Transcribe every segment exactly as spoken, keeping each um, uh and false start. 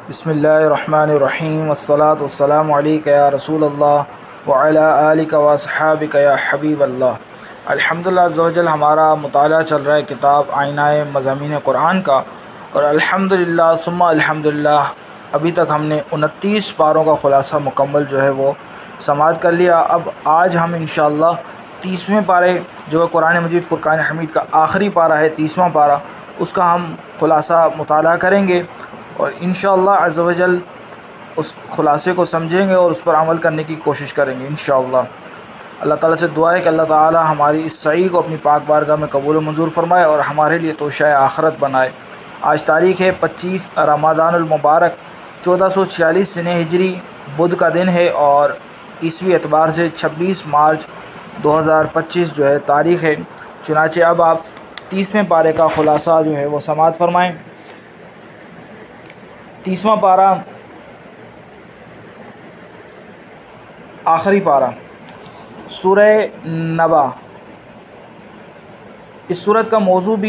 بسم اللہ الرحمن الرحیم والصلاة والسلام علیک یا رسول اللہ وعلی آلک واصحابک یا حبیب اللہ۔ الحمدللہ عز و جل ہمارا مطالعہ چل رہا ہے کتاب آئینہ مضامین قرآن کا، اور الحمدللہ ثم الحمدللہ ابھی تک ہم نے انتیس پاروں کا خلاصہ مکمل جو ہے وہ سماعت کر لیا۔ اب آج ہم انشاءاللہ تیسویں پارے جو ہے قرآن مجید فرقان حمید کا آخری پارہ ہے، تیسواں پارہ، اس کا ہم خلاصہ مطالعہ کریں گے، اور انشاءاللہ عز و جل اس خلاصے کو سمجھیں گے اور اس پر عمل کرنے کی کوشش کریں گے انشاءاللہ۔ اللہ تعالیٰ سے دعا ہے کہ اللہ تعالیٰ ہماری اس سعی کو اپنی پاک بارگاہ میں قبول و منظور فرمائے اور ہمارے لیے توشہ آخرت بنائے۔ آج تاریخ ہے پچیس رمضان المبارک چودہ سو چھیالیس سنہ ہجری، بدھ کا دن ہے، اور عیسوی اعتبار سے چھبیس مارچ دو ہزار پچیس جو ہے تاریخ ہے۔ چنانچہ اب آپ تیسویں پارے کا خلاصہ جو ہے وہ سماعت فرمائیں۔ تیسواں پارہ، آخری پارہ، سورہ نبا۔ اس سورت کا موضوع بھی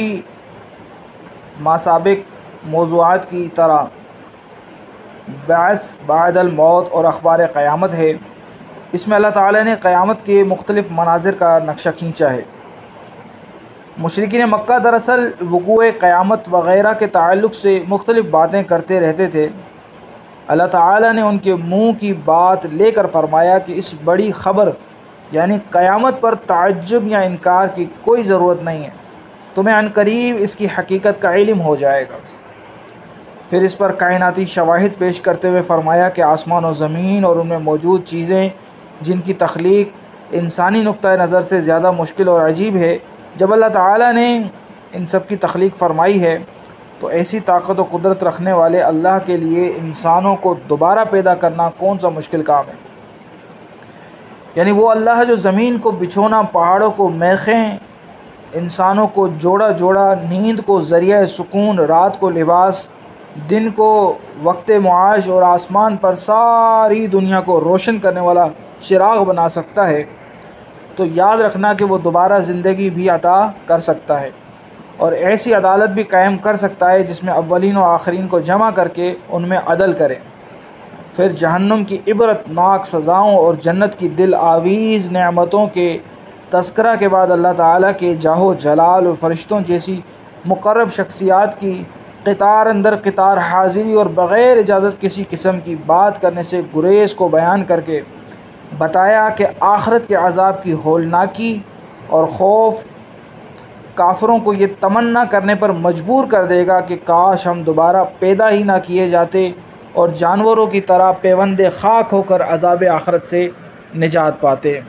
ماسابق موضوعات کی طرح بعث بعد الموت اور اخبار قیامت ہے۔ اس میں اللہ تعالی نے قیامت کے مختلف مناظر کا نقشہ کھینچا ہے۔ مشرکین مکہ دراصل وقوع قیامت وغیرہ کے تعلق سے مختلف باتیں کرتے رہتے تھے۔ اللہ تعالی نے ان کے منہ کی بات لے کر فرمایا کہ اس بڑی خبر یعنی قیامت پر تعجب یا انکار کی کوئی ضرورت نہیں ہے، تمہیں عنقریب اس کی حقیقت کا علم ہو جائے گا۔ پھر اس پر کائناتی شواہد پیش کرتے ہوئے فرمایا کہ آسمان و زمین اور ان میں موجود چیزیں جن کی تخلیق انسانی نقطہ نظر سے زیادہ مشکل اور عجیب ہے، جب اللہ تعالیٰ نے ان سب کی تخلیق فرمائی ہے تو ایسی طاقت و قدرت رکھنے والے اللہ کے لیے انسانوں کو دوبارہ پیدا کرنا کون سا مشکل کام ہے۔ یعنی وہ اللہ جو زمین کو بچھونا، پہاڑوں کو میخیں، انسانوں کو جوڑا جوڑا، نیند کو ذریعہ سکون، رات کو لباس، دن کو وقت معاش اور آسمان پر ساری دنیا کو روشن کرنے والا چراغ بنا سکتا ہے، تو یاد رکھنا کہ وہ دوبارہ زندگی بھی عطا کر سکتا ہے اور ایسی عدالت بھی قائم کر سکتا ہے جس میں اولین و آخرین کو جمع کر کے ان میں عدل کرے۔ پھر جہنم کی عبرت ناک سزاؤں اور جنت کی دل آویز نعمتوں کے تذکرہ کے بعد اللہ تعالیٰ کے جاہ و جلال اور فرشتوں جیسی مقرب شخصیات کی قطار اندر قطار حاضری اور بغیر اجازت کسی قسم کی بات کرنے سے گریز کو بیان کر کے بتایا کہ آخرت کے عذاب کی ہولناکی اور خوف کافروں کو یہ تمنا کرنے پر مجبور کر دے گا کہ کاش ہم دوبارہ پیدا ہی نہ کیے جاتے اور جانوروں کی طرح پیوند خاک ہو کر عذاب آخرت سے نجات پاتے۔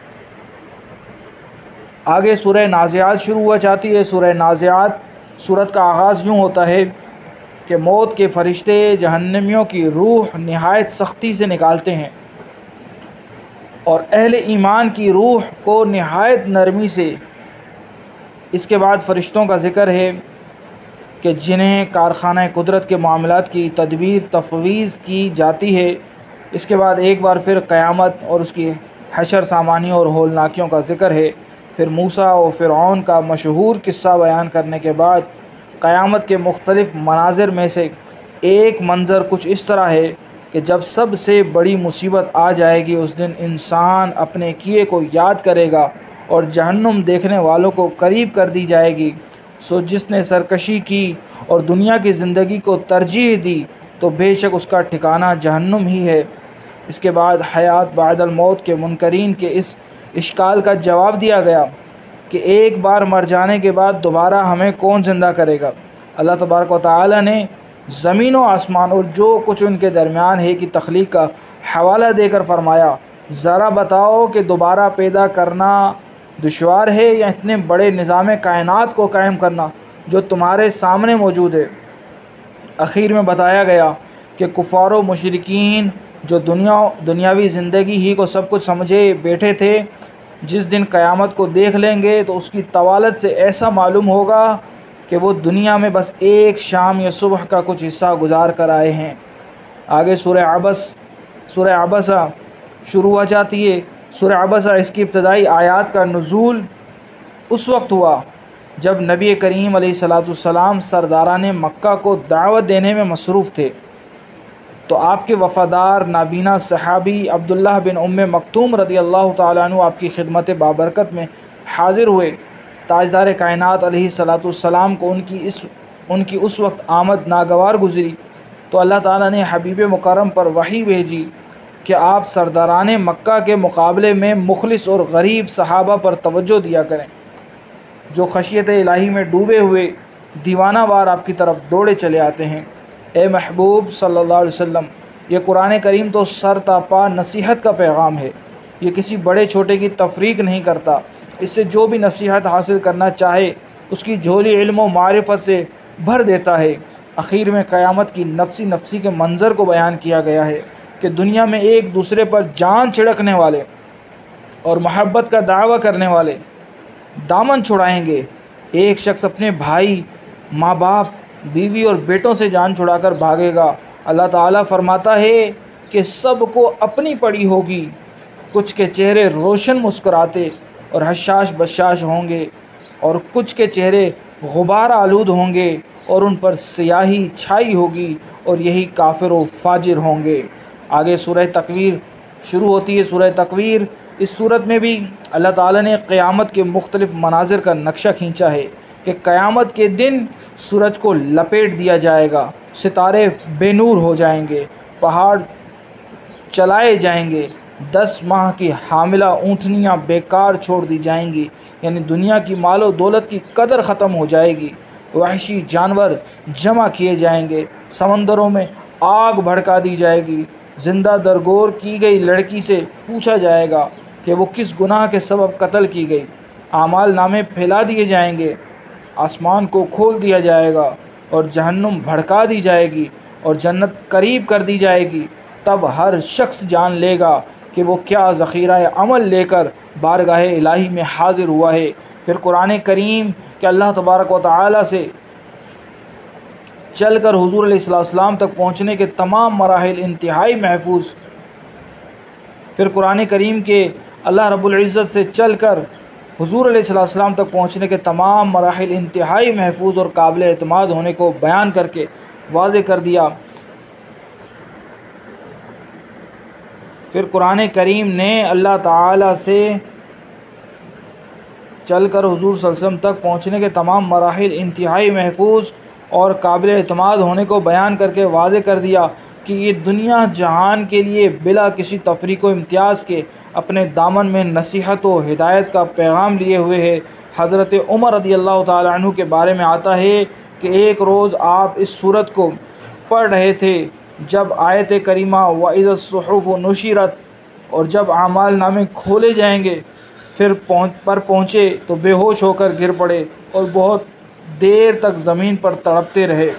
آگے سورہ نازعات شروع ہوا جاتی ہے۔ سورہ نازعات سورت کا آغاز یوں ہوتا ہے کہ موت کے فرشتے جہنمیوں کی روح نہایت سختی سے نکالتے ہیں اور اہل ایمان کی روح کو نہایت نرمی سے۔ اس کے بعد فرشتوں کا ذکر ہے کہ جنہیں کارخانہ قدرت کے معاملات کی تدبیر تفویض کی جاتی ہے۔ اس کے بعد ایک بار پھر قیامت اور اس کی حشر سامانیوں اور ہولناکیوں کا ذکر ہے۔ پھر موسیٰ و فرعون کا مشہور قصہ بیان کرنے کے بعد قیامت کے مختلف مناظر میں سے ایک منظر کچھ اس طرح ہے کہ جب سب سے بڑی مصیبت آ جائے گی اس دن انسان اپنے کیے کو یاد کرے گا اور جہنم دیکھنے والوں کو قریب کر دی جائے گی۔ سو جس نے سرکشی کی اور دنیا کی زندگی کو ترجیح دی تو بے شک اس کا ٹھکانہ جہنم ہی ہے۔ اس کے بعد حیات بعد الموت کے منکرین کے اس اشکال کا جواب دیا گیا کہ ایک بار مر جانے کے بعد دوبارہ ہمیں کون زندہ کرے گا۔ اللہ تبارک و تعالی نے زمین و آسمان اور جو کچھ ان کے درمیان ہے کی تخلیق کا حوالہ دے کر فرمایا، ذرا بتاؤ کہ دوبارہ پیدا کرنا دشوار ہے یا اتنے بڑے نظام کائنات کو قائم کرنا جو تمہارے سامنے موجود ہے۔ اخیر میں بتایا گیا کہ کفار و مشرکین جو دنیا دنیاوی زندگی ہی کو سب کچھ سمجھے بیٹھے تھے، جس دن قیامت کو دیکھ لیں گے تو اس کی طوالت سے ایسا معلوم ہوگا کہ وہ دنیا میں بس ایک شام یا صبح کا کچھ حصہ گزار کر آئے ہیں۔ آگے سورہ عبس سورہ عبسہ شروع ہو جاتی ہے۔ سورہ عبسہ اس کی ابتدائی آیات کا نزول اس وقت ہوا جب نبی کریم علیہ الصلاۃ والسلام سرداران مکہ کو دعوت دینے میں مصروف تھے۔ تو آپ کے وفادار نابینا صحابی عبداللہ بن ام مکتوم رضی اللہ تعالیٰ عنہ آپ کی خدمت بابرکت میں حاضر ہوئے۔ تاجدار کائنات علیہ الصلاۃ والسلام کو ان کی اس ان کی اس وقت آمد ناگوار گزری تو اللہ تعالیٰ نے حبیب مکرم پر وحی بھیجی کہ آپ سرداران مکہ کے مقابلے میں مخلص اور غریب صحابہ پر توجہ دیا کریں، جو خشیت الہی میں ڈوبے ہوئے دیوانہ وار آپ کی طرف دوڑے چلے آتے ہیں۔ اے محبوب صلی اللہ علیہ وسلم، یہ قرآن کریم تو سر تا پا نصیحت کا پیغام ہے، یہ کسی بڑے چھوٹے کی تفریق نہیں کرتا۔ اس سے جو بھی نصیحت حاصل کرنا چاہے اس کی جھولی علم و معرفت سے بھر دیتا ہے۔ اخیر میں قیامت کی نفسی نفسی کے منظر کو بیان کیا گیا ہے کہ دنیا میں ایک دوسرے پر جان چھڑکنے والے اور محبت کا دعویٰ کرنے والے دامن چھڑائیں گے۔ ایک شخص اپنے بھائی، ماں باپ، بیوی اور بیٹوں سے جان چھڑا کر بھاگے گا۔ اللہ تعالیٰ فرماتا ہے کہ سب کو اپنی پڑی ہوگی، کچھ کے چہرے روشن مسکراتے اور حشاش بشاش ہوں گے، اور کچھ کے چہرے غبار آلود ہوں گے اور ان پر سیاہی چھائی ہوگی، اور یہی کافر و فاجر ہوں گے۔ آگے سورہ تکویر شروع ہوتی ہے۔ سورہ تکویر، اس صورت میں بھی اللہ تعالیٰ نے قیامت کے مختلف مناظر کا نقشہ کھینچا ہے کہ قیامت کے دن سورج کو لپیٹ دیا جائے گا، ستارے بے نور ہو جائیں گے، پہاڑ چلائے جائیں گے، دس ماہ کی حاملہ اونٹنیاں بیکار چھوڑ دی جائیں گی، یعنی دنیا کی مال و دولت کی قدر ختم ہو جائے گی، وحشی جانور جمع کیے جائیں گے، سمندروں میں آگ بھڑکا دی جائے گی، زندہ درگور کی گئی لڑکی سے پوچھا جائے گا کہ وہ کس گناہ کے سبب قتل کی گئی، اعمال نامے پھیلا دیے جائیں گے، آسمان کو کھول دیا جائے گا اور جہنم بھڑکا دی جائے گی اور جنت قریب کر دی جائے گی۔ تب ہر شخص جان لے گا کہ وہ کیا ذخیرہ عمل لے کر بارگاہ الہی میں حاضر ہوا ہے۔ پھر قرآن کریم کہ اللہ تبارک و تعالیٰ سے چل کر حضور علیہ السلام تک پہنچنے کے تمام مراحل انتہائی محفوظ پھر قرآن کریم کے اللہ رب العزت سے چل کر حضور علیہ السلام تک پہنچنے کے تمام مراحل انتہائی محفوظ اور قابل اعتماد ہونے کو بیان کر کے واضح کر دیا۔ پھر قرآن کریم نے اللہ تعالیٰ سے چل کر حضور صلی اللہ علیہ وسلم تک پہنچنے کے تمام مراحل انتہائی محفوظ اور قابل اعتماد ہونے کو بیان کر کے واضح کر دیا کہ یہ دنیا جہان کے لیے بلا کسی تفریق و امتیاز کے اپنے دامن میں نصیحت و ہدایت کا پیغام لیے ہوئے ہے۔ حضرت عمر رضی اللہ تعالیٰ عنہ کے بارے میں آتا ہے کہ ایک روز آپ اس سورت کو پڑھ رہے تھے جب آیت کریمہ وَإِذَا الصُّحُفُ نُشِرَتْ اور جب اعمال نامے کھولے جائیں گے پھر پہنچ پر پہنچے تو بے ہوش ہو کر گر پڑے اور بہت دیر تک زمین پر تڑپتے رہے۔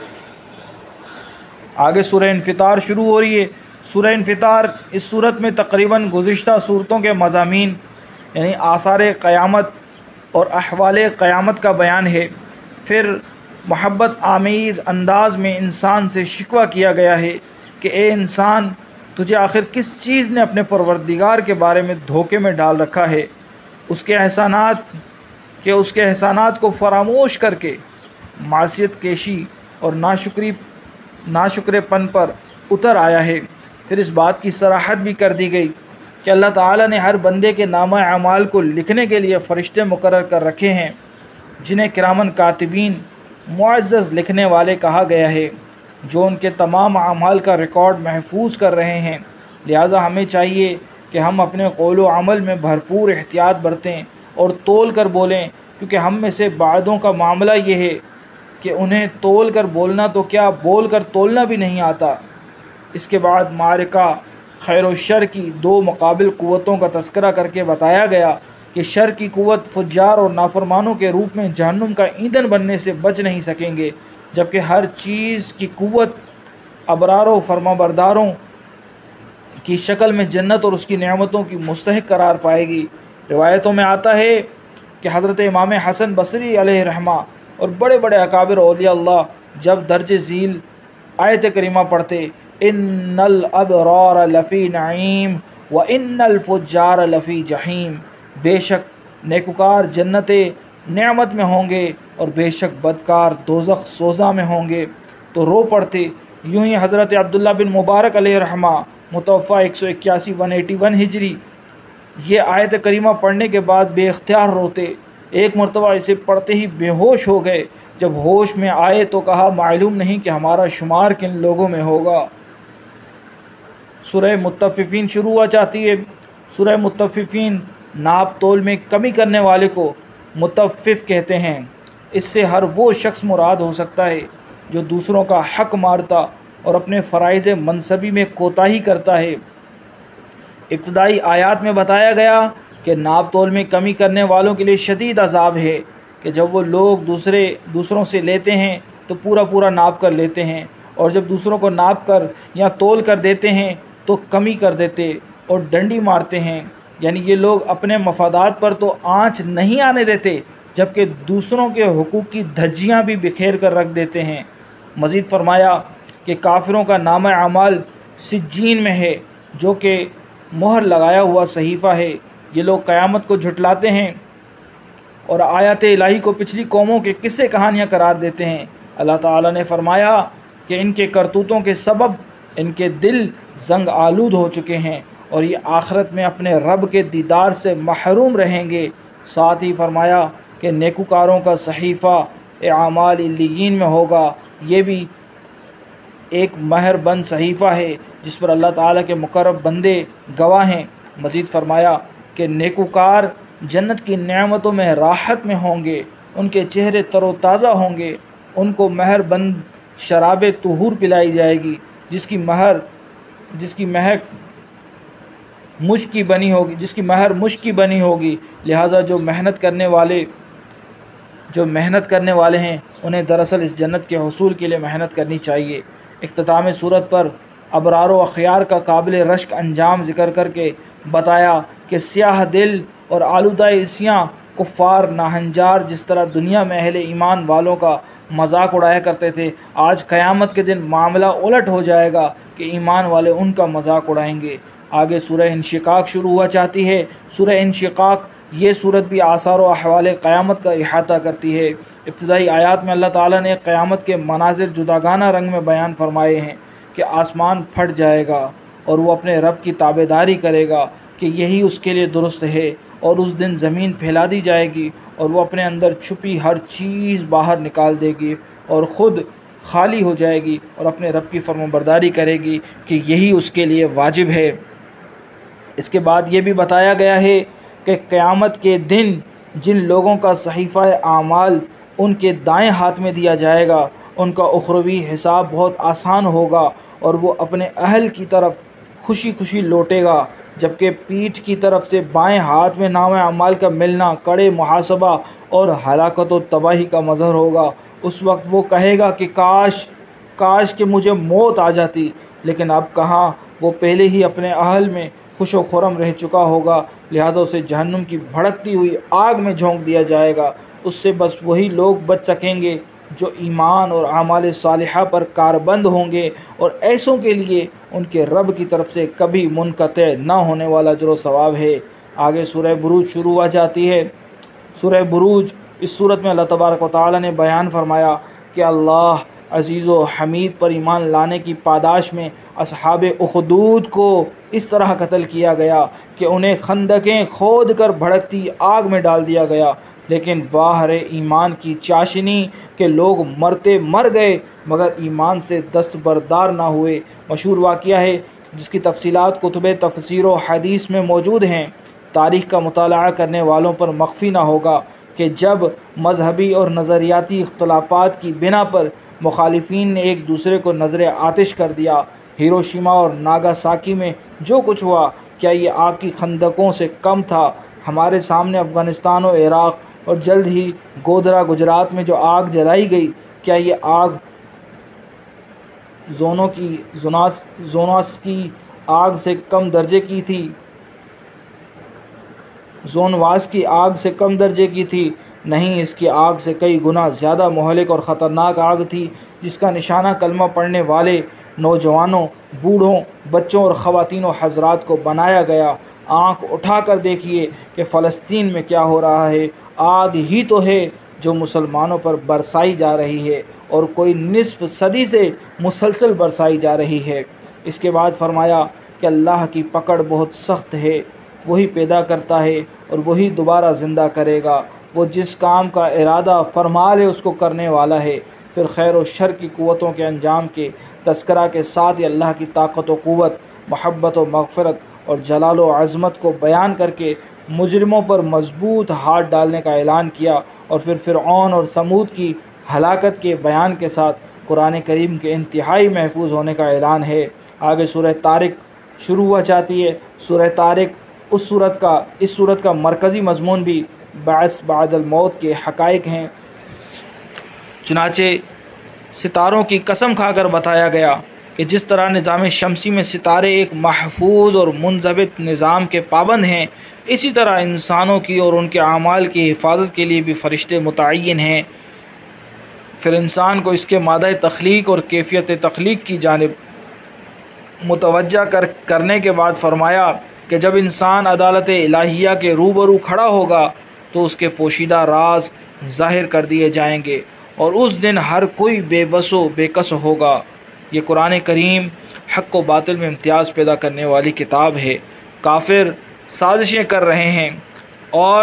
آگے سورہ انفطار شروع ہو رہی ہے۔ سورہ انفطار اس صورت میں تقریباً گزشتہ صورتوں کے مضامین یعنی آثار قیامت اور احوال قیامت کا بیان ہے۔ پھر محبت آمیز انداز میں انسان سے شکوہ کیا گیا ہے کہ اے انسان، تجھے آخر کس چیز نے اپنے پروردگار کے بارے میں دھوکے میں ڈال رکھا ہے؟ اس کے احسانات کہ اس کے احسانات کو فراموش کر کے معصیت کیشی اور ناشکری ناشکرے پن پر اتر آیا ہے۔ پھر اس بات کی صراحت بھی کر دی گئی کہ اللہ تعالیٰ نے ہر بندے کے نامہ اعمال کو لکھنے کے لیے فرشتے مقرر کر رکھے ہیں جنہیں کرامن کاتبین معزز لکھنے والے کہا گیا ہے، جو ان کے تمام اعمال کا ریکارڈ محفوظ کر رہے ہیں۔ لہٰذا ہمیں چاہیے کہ ہم اپنے قول و عمل میں بھرپور احتیاط برتیں اور تول کر بولیں، کیونکہ ہم میں سے بعضوں کا معاملہ یہ ہے کہ انہیں تول کر بولنا تو کیا بول کر تولنا بھی نہیں آتا۔ اس کے بعد معرکہ خیر و شر کی دو مقابل قوتوں کا تذکرہ کر کے بتایا گیا کہ شر کی قوت فجار اور نافرمانوں کے روپ میں جہنم کا ایندھن بننے سے بچ نہیں سکیں گے، جبکہ ہر چیز کی قوت ابرار و فرما برداروں کی شکل میں جنت اور اس کی نعمتوں کی مستحق قرار پائے گی۔ روایتوں میں آتا ہے کہ حضرت امام حسن بصری علیہ رحمہ اور بڑے بڑے اکابر اولیاء اللہ جب درج ذیل آیت کریمہ پڑھتے ان الابرار لفی نعیم و ان الفجار لفی جحیم، بے شک نیکوکار جنت نعمت میں ہوں گے اور بے شک بدکار دوزخ سوزاں میں ہوں گے، تو رو پڑتے یوں ہی حضرت عبداللہ بن مبارک علیہ رحمہ متوفہ ایک سو اکیاسی ون ایٹی ون ہجری یہ آیت کریمہ پڑھنے کے بعد بے اختیار روتے، ایک مرتبہ اسے پڑھتے ہی بے ہوش ہو گئے۔ جب ہوش میں آئے تو کہا معلوم نہیں کہ ہمارا شمار کن لوگوں میں ہوگا۔ سورہ مطففین شروع ہوا چاہتی ہے۔ سورہ مطففین ناپ تول میں کمی کرنے والے کو مطفف کہتے ہیں۔ اس سے ہر وہ شخص مراد ہو سکتا ہے جو دوسروں کا حق مارتا اور اپنے فرائض منصبی میں کوتاہی کرتا ہے۔ ابتدائی آیات میں بتایا گیا کہ ناپ تول میں کمی کرنے والوں کے لیے شدید عذاب ہے کہ جب وہ لوگ دوسرے دوسروں سے لیتے ہیں تو پورا پورا ناپ کر لیتے ہیں، اور جب دوسروں کو ناپ کر یا تول کر دیتے ہیں تو کمی کر دیتے اور ڈنڈی مارتے ہیں۔ یعنی یہ لوگ اپنے مفادات پر تو آنچ نہیں آنے دیتے، جبکہ دوسروں کے حقوق کی دھجیاں بھی بکھیر کر رکھ دیتے ہیں۔ مزید فرمایا کہ کافروں کا نامہ اعمال سجین میں ہے، جو کہ مہر لگایا ہوا صحیفہ ہے۔ یہ لوگ قیامت کو جھٹلاتے ہیں اور آیات الہی کو پچھلی قوموں کے قصے کہانیاں قرار دیتے ہیں۔ اللہ تعالیٰ نے فرمایا کہ ان کے کرتوتوں کے سبب ان کے دل زنگ آلود ہو چکے ہیں اور یہ آخرت میں اپنے رب کے دیدار سے محروم رہیں گے۔ ساتھ ہی فرمایا کہ نیکوکاروں کا صحیفہ اعمال علیین میں ہوگا۔ یہ بھی ایک مہر بند صحیفہ ہے جس پر اللہ تعالیٰ کے مقرب بندے گواہ ہیں۔ مزید فرمایا کہ نیکوکار جنت کی نعمتوں میں راحت میں ہوں گے، ان کے چہرے تر و تازہ ہوں گے، ان کو مہر بند شراب طہور پلائی جائے گی جس کی مہر جس کی مہک مشک کی بنی ہوگی جس کی مہر مشک کی بنی ہوگی۔ لہٰذا جو محنت کرنے والے جو محنت کرنے والے ہیں انہیں دراصل اس جنت کے حصول کے لیے محنت کرنی چاہیے۔ اختتام صورت پر ابرار و اخیار کا قابل رشک انجام ذکر کر کے بتایا کہ سیاہ دل اور آلودہ عصیاں کفار ناہنجار جس طرح دنیا میں اہل ایمان والوں کا مذاق اڑایا کرتے تھے، آج قیامت کے دن معاملہ الٹ ہو جائے گا کہ ایمان والے ان کا مذاق اڑائیں گے۔ آگے سورہ انشقاق شروع ہوا چاہتی ہے۔ سورہ انشقاق یہ صورت بھی آثار و احوال قیامت کا احاطہ کرتی ہے۔ ابتدائی آیات میں اللہ تعالیٰ نے قیامت کے مناظر جداگانہ رنگ میں بیان فرمائے ہیں کہ آسمان پھٹ جائے گا اور وہ اپنے رب کی تابعداری کرے گا کہ یہی اس کے لیے درست ہے، اور اس دن زمین پھیلا دی جائے گی اور وہ اپنے اندر چھپی ہر چیز باہر نکال دے گی اور خود خالی ہو جائے گی اور اپنے رب کی فرمانبرداری کرے گی کہ یہی اس کے لیے واجب ہے۔ اس کے بعد یہ بھی بتایا گیا ہے کہ قیامت کے دن جن لوگوں کا صحیفہ اعمال ان کے دائیں ہاتھ میں دیا جائے گا ان کا اخروی حساب بہت آسان ہوگا اور وہ اپنے اہل کی طرف خوشی خوشی لوٹے گا، جبکہ پیٹھ کی طرف سے بائیں ہاتھ میں نام اعمال کا ملنا کڑے محاسبہ اور ہلاکت و تباہی کا مظہر ہوگا۔ اس وقت وہ کہے گا کہ کاش کاش کہ مجھے موت آ جاتی، لیکن اب کہاں، وہ پہلے ہی اپنے اہل میں خوش و خرم رہ چکا ہوگا، لہذا اسے جہنم کی بھڑکتی ہوئی آگ میں جھونک دیا جائے گا۔ اس سے بس وہی لوگ بچ سکیں گے جو ایمان اور اعمال صالحہ پر کاربند ہوں گے، اور ایسوں کے لیے ان کے رب کی طرف سے کبھی منقطع نہ ہونے والا اجر و ثواب ہے۔ آگے سورہ بروج شروع ہوا جاتی ہے۔ سورہ بروج اس صورت میں اللہ تبارک و تعالیٰ نے بیان فرمایا کہ اللہ عزیز و حمید پر ایمان لانے کی پاداش میں اصحاب اخدود کو اس طرح قتل کیا گیا کہ انہیں خندقیں کھود کر بھڑکتی آگ میں ڈال دیا گیا، لیکن واہ رے ایمان کی چاشنی کہ لوگ مرتے مر گئے مگر ایمان سے دستبردار نہ ہوئے۔ مشہور واقعہ ہے جس کی تفصیلات کتب تفسیر و حدیث میں موجود ہیں۔ تاریخ کا مطالعہ کرنے والوں پر مخفی نہ ہوگا کہ جب مذہبی اور نظریاتی اختلافات کی بنا پر مخالفین نے ایک دوسرے کو نظر آتش کر دیا، ہیروشیما اور ناگاساکی میں جو کچھ ہوا کیا یہ آگ کی خندقوں سے کم تھا؟ ہمارے سامنے افغانستان و عراق اور جلد ہی گودرا گجرات میں جو آگ جلائی گئی کیا یہ آگ زونوں کی زوناس زوناس کی آگ سے کم درجے کی تھی زونواس کی آگ سے کم درجے کی تھی؟ نہیں، اس کی آگ سے کئی گنا زیادہ مہلک اور خطرناک آگ تھی، جس کا نشانہ کلمہ پڑھنے والے نوجوانوں، بوڑھوں، بچوں اور خواتین و حضرات کو بنایا گیا۔ آنکھ اٹھا کر دیکھیے کہ فلسطین میں کیا ہو رہا ہے۔ آگ ہی تو ہے جو مسلمانوں پر برسائی جا رہی ہے، اور کوئی نصف صدی سے مسلسل برسائی جا رہی ہے۔ اس کے بعد فرمایا کہ اللہ کی پکڑ بہت سخت ہے، وہی پیدا کرتا ہے اور وہی دوبارہ زندہ کرے گا، وہ جس کام کا ارادہ فرما لے اس کو کرنے والا ہے۔ پھر خیر و شر کی قوتوں کے انجام کے تذکرہ کے ساتھ ہی اللہ کی طاقت و قوت، محبت و مغفرت اور جلال و عظمت کو بیان کر کے مجرموں پر مضبوط ہاتھ ڈالنے کا اعلان کیا، اور پھر فرعون اور ثمود کی ہلاکت کے بیان کے ساتھ قرآن کریم کے انتہائی محفوظ ہونے کا اعلان ہے۔ آگے سورہ طارق شروع ہوا چاہتی ہے۔ سورہ طارق اس صورت کا اس صورت کا مرکزی مضمون بھی بعث بعد الموت کے حقائق ہیں۔ چنانچہ ستاروں کی قسم کھا کر بتایا گیا کہ جس طرح نظام شمسی میں ستارے ایک محفوظ اور منضبط نظام کے پابند ہیں، اسی طرح انسانوں کی اور ان کے اعمال کی حفاظت کے لیے بھی فرشتے متعین ہیں۔ پھر انسان کو اس کے مادہ تخلیق اور کیفیت تخلیق کی جانب متوجہ کر کرنے کے بعد فرمایا کہ جب انسان عدالت الہیہ کے روبرو کھڑا ہوگا تو اس کے پوشیدہ راز ظاہر کر دیے جائیں گے، اور اس دن ہر کوئی بے بس و بے کس ہوگا۔ یہ قرآن کریم حق و باطل میں امتیاز پیدا کرنے والی کتاب ہے۔ کافر سازشیں کر رہے ہیں اور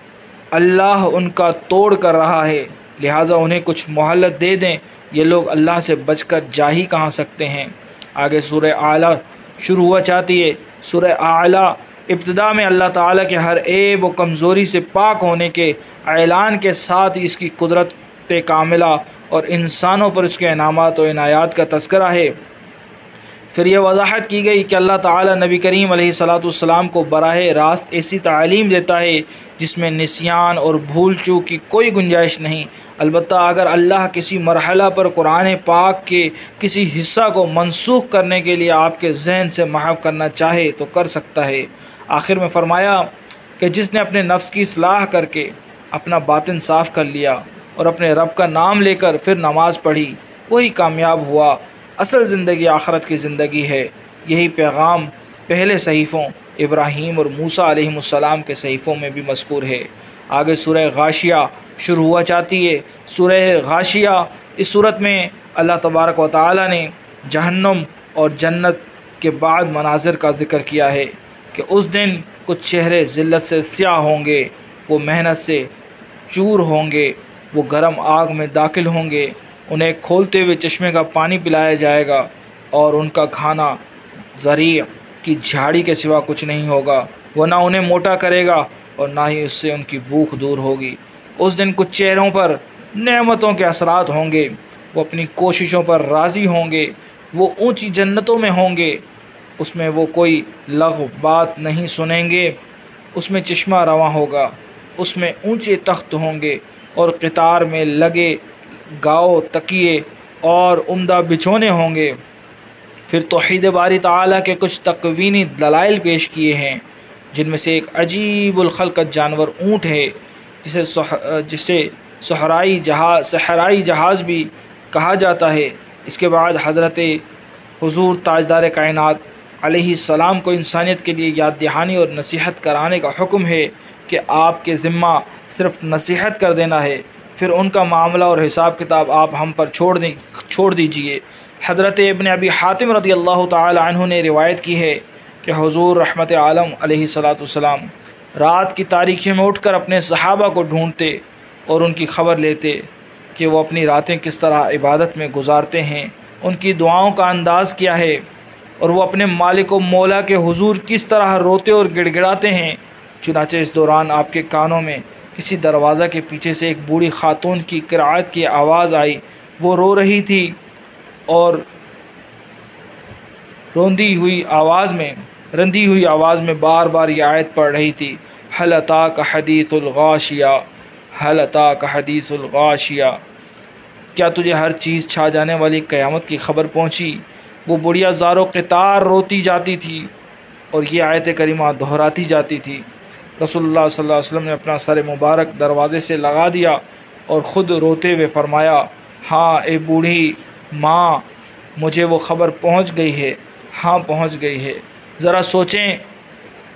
اللہ ان کا توڑ کر رہا ہے، لہٰذا انہیں کچھ مہلت دے دیں، یہ لوگ اللہ سے بچ کر جا ہی کہاں سکتے ہیں۔ آگے سورہ اعلیٰ شروع ہوا چاہتی ہے۔ سورہ اعلیٰ ابتدا میں اللہ تعالیٰ کے ہر عیب و کمزوری سے پاک ہونے کے اعلان کے ساتھ ہی اس کی قدرت کاملہ اور انسانوں پر اس کے انعامات و عنایات کا تذکرہ ہے۔ پھر یہ وضاحت کی گئی کہ اللہ تعالیٰ نبی کریم علیہ الصلاۃ والسلام کو براہ راست ایسی تعلیم دیتا ہے جس میں نسیان اور بھول چوک کی کوئی گنجائش نہیں، البتہ اگر اللہ کسی مرحلہ پر قرآن پاک کے کسی حصہ کو منسوخ کرنے کے لیے آپ کے ذہن سے محو کرنا چاہے تو کر سکتا ہے۔ آخر میں فرمایا کہ جس نے اپنے نفس کی اصلاح کر کے اپنا باطن صاف کر لیا اور اپنے رب کا نام لے کر پھر نماز پڑھی، وہی کامیاب ہوا۔ اصل زندگی آخرت کی زندگی ہے۔ یہی پیغام پہلے صحیفوں ابراہیم اور موسیٰ علیہ السلام کے صحیفوں میں بھی مذکور ہے۔ آگے سورہ غاشیہ شروع ہوا چاہتی ہے۔ سورہ غاشیہ اس صورت میں اللہ تبارک و تعالی نے جہنم اور جنت کے بعد مناظر کا ذکر کیا ہے کہ اس دن کچھ چہرے ذلت سے سیاہ ہوں گے، وہ محنت سے چور ہوں گے، وہ گرم آگ میں داخل ہوں گے، انہیں کھولتے ہوئے چشمے کا پانی پلایا جائے گا، اور ان کا کھانا زریع کی جھاڑی کے سوا کچھ نہیں ہوگا، وہ نہ انہیں موٹا کرے گا اور نہ ہی اس سے ان کی بھوک دور ہوگی۔ اس دن کچھ چہروں پر نعمتوں کے اثرات ہوں گے، وہ اپنی کوششوں پر راضی ہوں گے، وہ اونچی جنتوں میں ہوں گے، اس میں وہ کوئی لغو بات نہیں سنیں گے، اس میں چشمہ رواں ہوگا، اس میں اونچے تخت ہوں گے اور قطار میں لگے گاؤ تکیے اور عمدہ بچھونے ہوں گے۔ پھر توحید باری تعالیٰ کے کچھ تکوینی دلائل پیش کیے ہیں، جن میں سے ایک عجیب الخلقت جانور اونٹ ہے، جسے سح جسے صحرائی جہاز صحرائی جہاز بھی کہا جاتا ہے۔ اس کے بعد حضرت حضور تاجدار کائنات علیہ السلام کو انسانیت کے لیے یاد دہانی اور نصیحت کرانے کا حکم ہے کہ آپ کے ذمہ صرف نصیحت کر دینا ہے، پھر ان کا معاملہ اور حساب کتاب آپ ہم پر چھوڑ دیں چھوڑ دیجئے۔ حضرت ابن ابی حاتم رضی اللہ تعالی عنہ نے روایت کی ہے کہ حضور رحمت عالم علیہ الصلاۃ والسلام رات کی تاریکی میں اٹھ کر اپنے صحابہ کو ڈھونڈتے اور ان کی خبر لیتے کہ وہ اپنی راتیں کس طرح عبادت میں گزارتے ہیں، ان کی دعاؤں کا انداز کیا ہے، اور وہ اپنے مالک و مولا کے حضور کس طرح روتے اور گڑ گڑاتے ہیں۔ چنانچہ اس دوران آپ کے کانوں میں کسی دروازہ کے پیچھے سے ایک بوڑھی خاتون کی قرأت کی آواز آئی، وہ رو رہی تھی اور روندی ہوئی آواز میں رندی ہوئی آواز میں بار بار یہ آیت پڑھ رہی تھی، هل اتاک حدیث الغاشیہ هل اتاک حدیث الغاشیہ، کیا تجھے ہر چیز چھا جانے والی قیامت کی خبر پہنچی؟ وہ بڑھیا زار و قطار روتی جاتی تھی اور یہ آیت کریمہ دہراتی جاتی تھی۔ رسول اللہ صلی اللہ علیہ وسلم نے اپنا سر مبارک دروازے سے لگا دیا اور خود روتے ہوئے فرمایا، ہاں اے بوڑھی ماں، مجھے وہ خبر پہنچ گئی ہے، ہاں پہنچ گئی ہے۔ ذرا سوچیں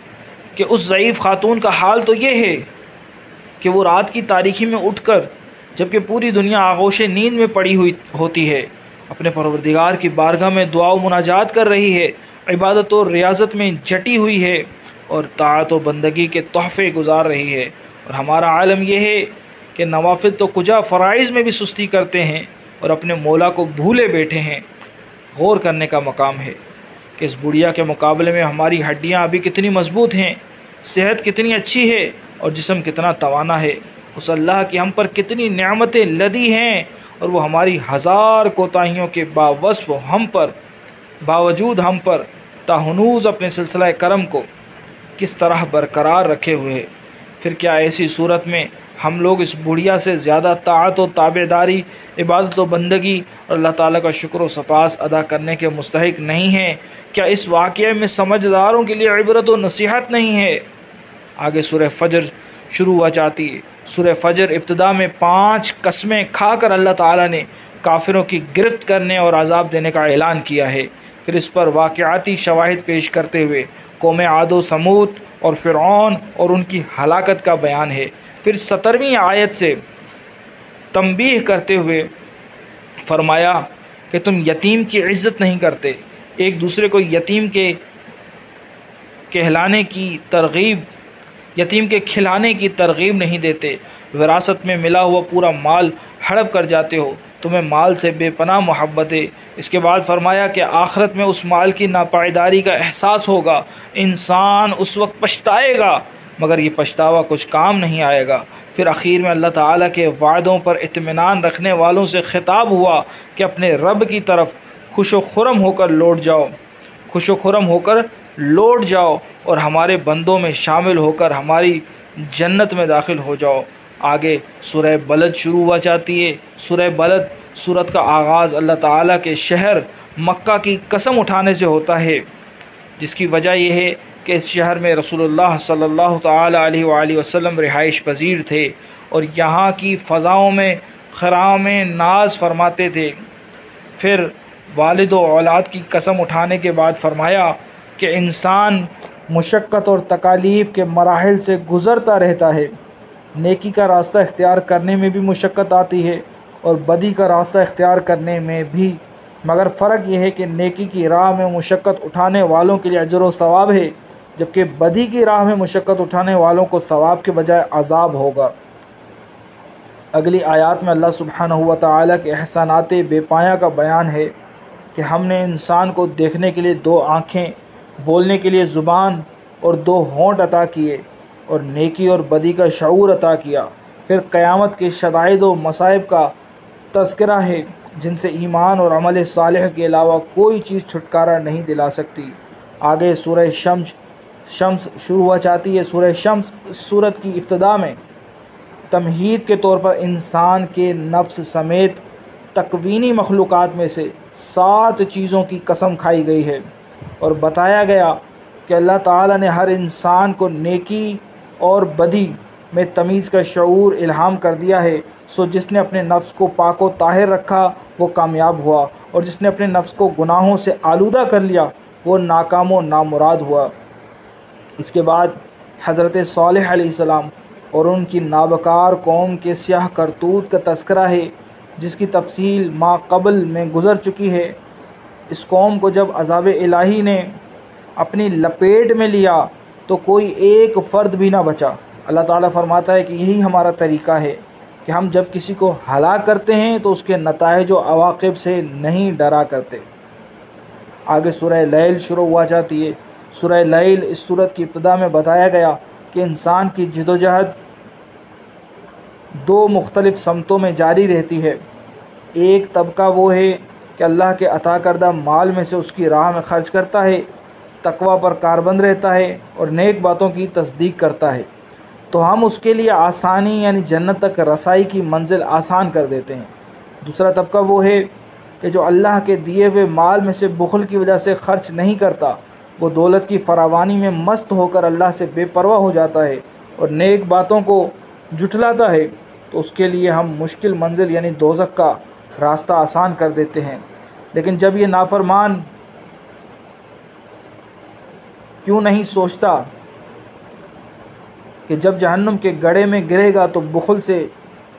کہ اس ضعیف خاتون کا حال تو یہ ہے کہ وہ رات کی تاریکی میں اٹھ کر جبکہ پوری دنیا آغوش نیند میں پڑی ہوئی ہوتی ہے، اپنے پروردگار کی بارگاہ میں دعا و مناجات کر رہی ہے، عبادت و ریاضت میں جٹی ہوئی ہے اور طاعت و بندگی کے تحفے گزار رہی ہے۔ اور ہمارا عالم یہ ہے کہ نوافل تو کجا فرائض میں بھی سستی کرتے ہیں اور اپنے مولا کو بھولے بیٹھے ہیں۔ غور کرنے کا مقام ہے کہ اس بڑھیا کے مقابلے میں ہماری ہڈیاں ابھی کتنی مضبوط ہیں، صحت کتنی اچھی ہے اور جسم کتنا توانا ہے۔ اس اللہ کی ہم پر کتنی نعمتیں لدی ہیں اور وہ ہماری ہزار کوتاہیوں کے باوصف ہم پر باوجود ہم پر تاہنوز اپنے سلسلہ کرم کو کس طرح برقرار رکھے ہوئے ہے۔ پھر کیا ایسی صورت میں ہم لوگ اس بڑھیا سے زیادہ طاعت و تابعداری، عبادت و بندگی اور اللہ تعالیٰ کا شکر و سپاس ادا کرنے کے مستحق نہیں ہیں؟ کیا اس واقعے میں سمجھداروں کے لیے عبرت و نصیحت نہیں ہے؟ آگے سورہ فجر شروع ہوا جاتی ہے۔ سورہ فجر ابتدا میں پانچ قسمیں کھا کر اللہ تعالیٰ نے کافروں کی گرفت کرنے اور عذاب دینے کا اعلان کیا ہے۔ پھر اس پر واقعاتی شواہد پیش کرتے ہوئے قوم عاد و ثمود اور فرعون اور ان کی ہلاکت کا بیان ہے۔ پھر سترویں آیت سے تنبیہ کرتے ہوئے فرمایا کہ تم یتیم کی عزت نہیں کرتے، ایک دوسرے کو یتیم کے کہلانے کی ترغیب یتیم کے کھلانے کی ترغیب نہیں دیتے، وراثت میں ملا ہوا پورا مال ہڑپ کر جاتے ہو، تمہیں مال سے بے پناہ محبت ہے۔ اس کے بعد فرمایا کہ آخرت میں اس مال کی ناپائیداری کا احساس ہوگا، انسان اس وقت پچھتائے گا مگر یہ پچھتاوا کچھ کام نہیں آئے گا۔ پھر اخیر میں اللہ تعالیٰ کے وعدوں پر اطمینان رکھنے والوں سے خطاب ہوا کہ اپنے رب کی طرف خوش و خرم ہو کر لوٹ جاؤ خوش و خرم ہو کر لوٹ جاؤ اور ہمارے بندوں میں شامل ہو کر ہماری جنت میں داخل ہو جاؤ۔ آگے سورہ بلد شروع ہوا جاتی ہے۔ سورہ بلد سورت کا آغاز اللہ تعالیٰ کے شہر مکہ کی قسم اٹھانے سے ہوتا ہے، جس کی وجہ یہ ہے کہ اس شہر میں رسول اللہ صلی اللہ تعالیٰ علیہ وآلہ وسلم رہائش پذیر تھے اور یہاں کی فضاؤں میں خرام ناز فرماتے تھے۔ پھر والد و اولاد کی قسم اٹھانے کے بعد فرمایا کہ انسان مشقت اور تکالیف کے مراحل سے گزرتا رہتا ہے، نیکی کا راستہ اختیار کرنے میں بھی مشقت آتی ہے اور بدی کا راستہ اختیار کرنے میں بھی، مگر فرق یہ ہے کہ نیکی کی راہ میں مشقت اٹھانے والوں کے لیے اجر و ثواب ہے، جبکہ بدی کی راہ میں مشقت اٹھانے والوں کو ثواب کے بجائے عذاب ہوگا۔ اگلی آیات میں اللہ سبحانہ و تعالیٰ کے احسانات بے پایہ کا بیان ہے کہ ہم نے انسان کو دیکھنے کے لیے دو آنکھیں، بولنے کے لیے زبان اور دو ہونٹ عطا کیے اور نیکی اور بدی کا شعور عطا کیا۔ پھر قیامت کے شدائد و مصائب کا تذکرہ ہے جن سے ایمان اور عمل صالح کے علاوہ کوئی چیز چھٹکارا نہیں دلا سکتی۔ آگے سورہ شمس شمس شروع ہوا چاہتی ہے۔ سورہ شمس سورت کی ابتدا میں تمہید کے طور پر انسان کے نفس سمیت تکوینی مخلوقات میں سے سات چیزوں کی قسم کھائی گئی ہے اور بتایا گیا کہ اللہ تعالیٰ نے ہر انسان کو نیکی اور بدی میں تمیز کا شعور الہام کر دیا ہے، سو جس نے اپنے نفس کو پاک و طاہر رکھا وہ کامیاب ہوا اور جس نے اپنے نفس کو گناہوں سے آلودہ کر لیا وہ ناکام و نامراد ہوا۔ اس کے بعد حضرت صالح علیہ السلام اور ان کی نابکار قوم کے سیاہ کرتوت کا تذکرہ ہے جس کی تفصیل ما قبل میں گزر چکی ہے۔ اس قوم کو جب عذاب الہی نے اپنی لپیٹ میں لیا تو کوئی ایک فرد بھی نہ بچا۔ اللہ تعالیٰ فرماتا ہے کہ یہی ہمارا طریقہ ہے کہ ہم جب کسی کو ہلاک کرتے ہیں تو اس کے نتائج و عواقب سے نہیں ڈرا کرتے۔ آگے سورہ لیل شروع ہوا جاتی ہے۔ سورہ لیل اس سورت کی ابتدا میں بتایا گیا کہ انسان کی جدوجہد دو مختلف سمتوں میں جاری رہتی ہے۔ ایک طبقہ وہ ہے کہ اللہ کے عطا کردہ مال میں سے اس کی راہ میں خرچ کرتا ہے، تقوی پر کاربند رہتا ہے اور نیک باتوں کی تصدیق کرتا ہے، تو ہم اس کے لیے آسانی یعنی جنت تک رسائی کی منزل آسان کر دیتے ہیں۔ دوسرا طبقہ وہ ہے کہ جو اللہ کے دیے ہوئے مال میں سے بخل کی وجہ سے خرچ نہیں کرتا، وہ دولت کی فراوانی میں مست ہو کر اللہ سے بے پرواہ ہو جاتا ہے اور نیک باتوں کو جھٹلاتا ہے، تو اس کے لیے ہم مشکل منزل یعنی دوزخ کا راستہ آسان کر دیتے ہیں۔ لیکن جب یہ نافرمان کیوں نہیں سوچتا کہ جب جہنم کے گڑھے میں گرے گا تو بخل سے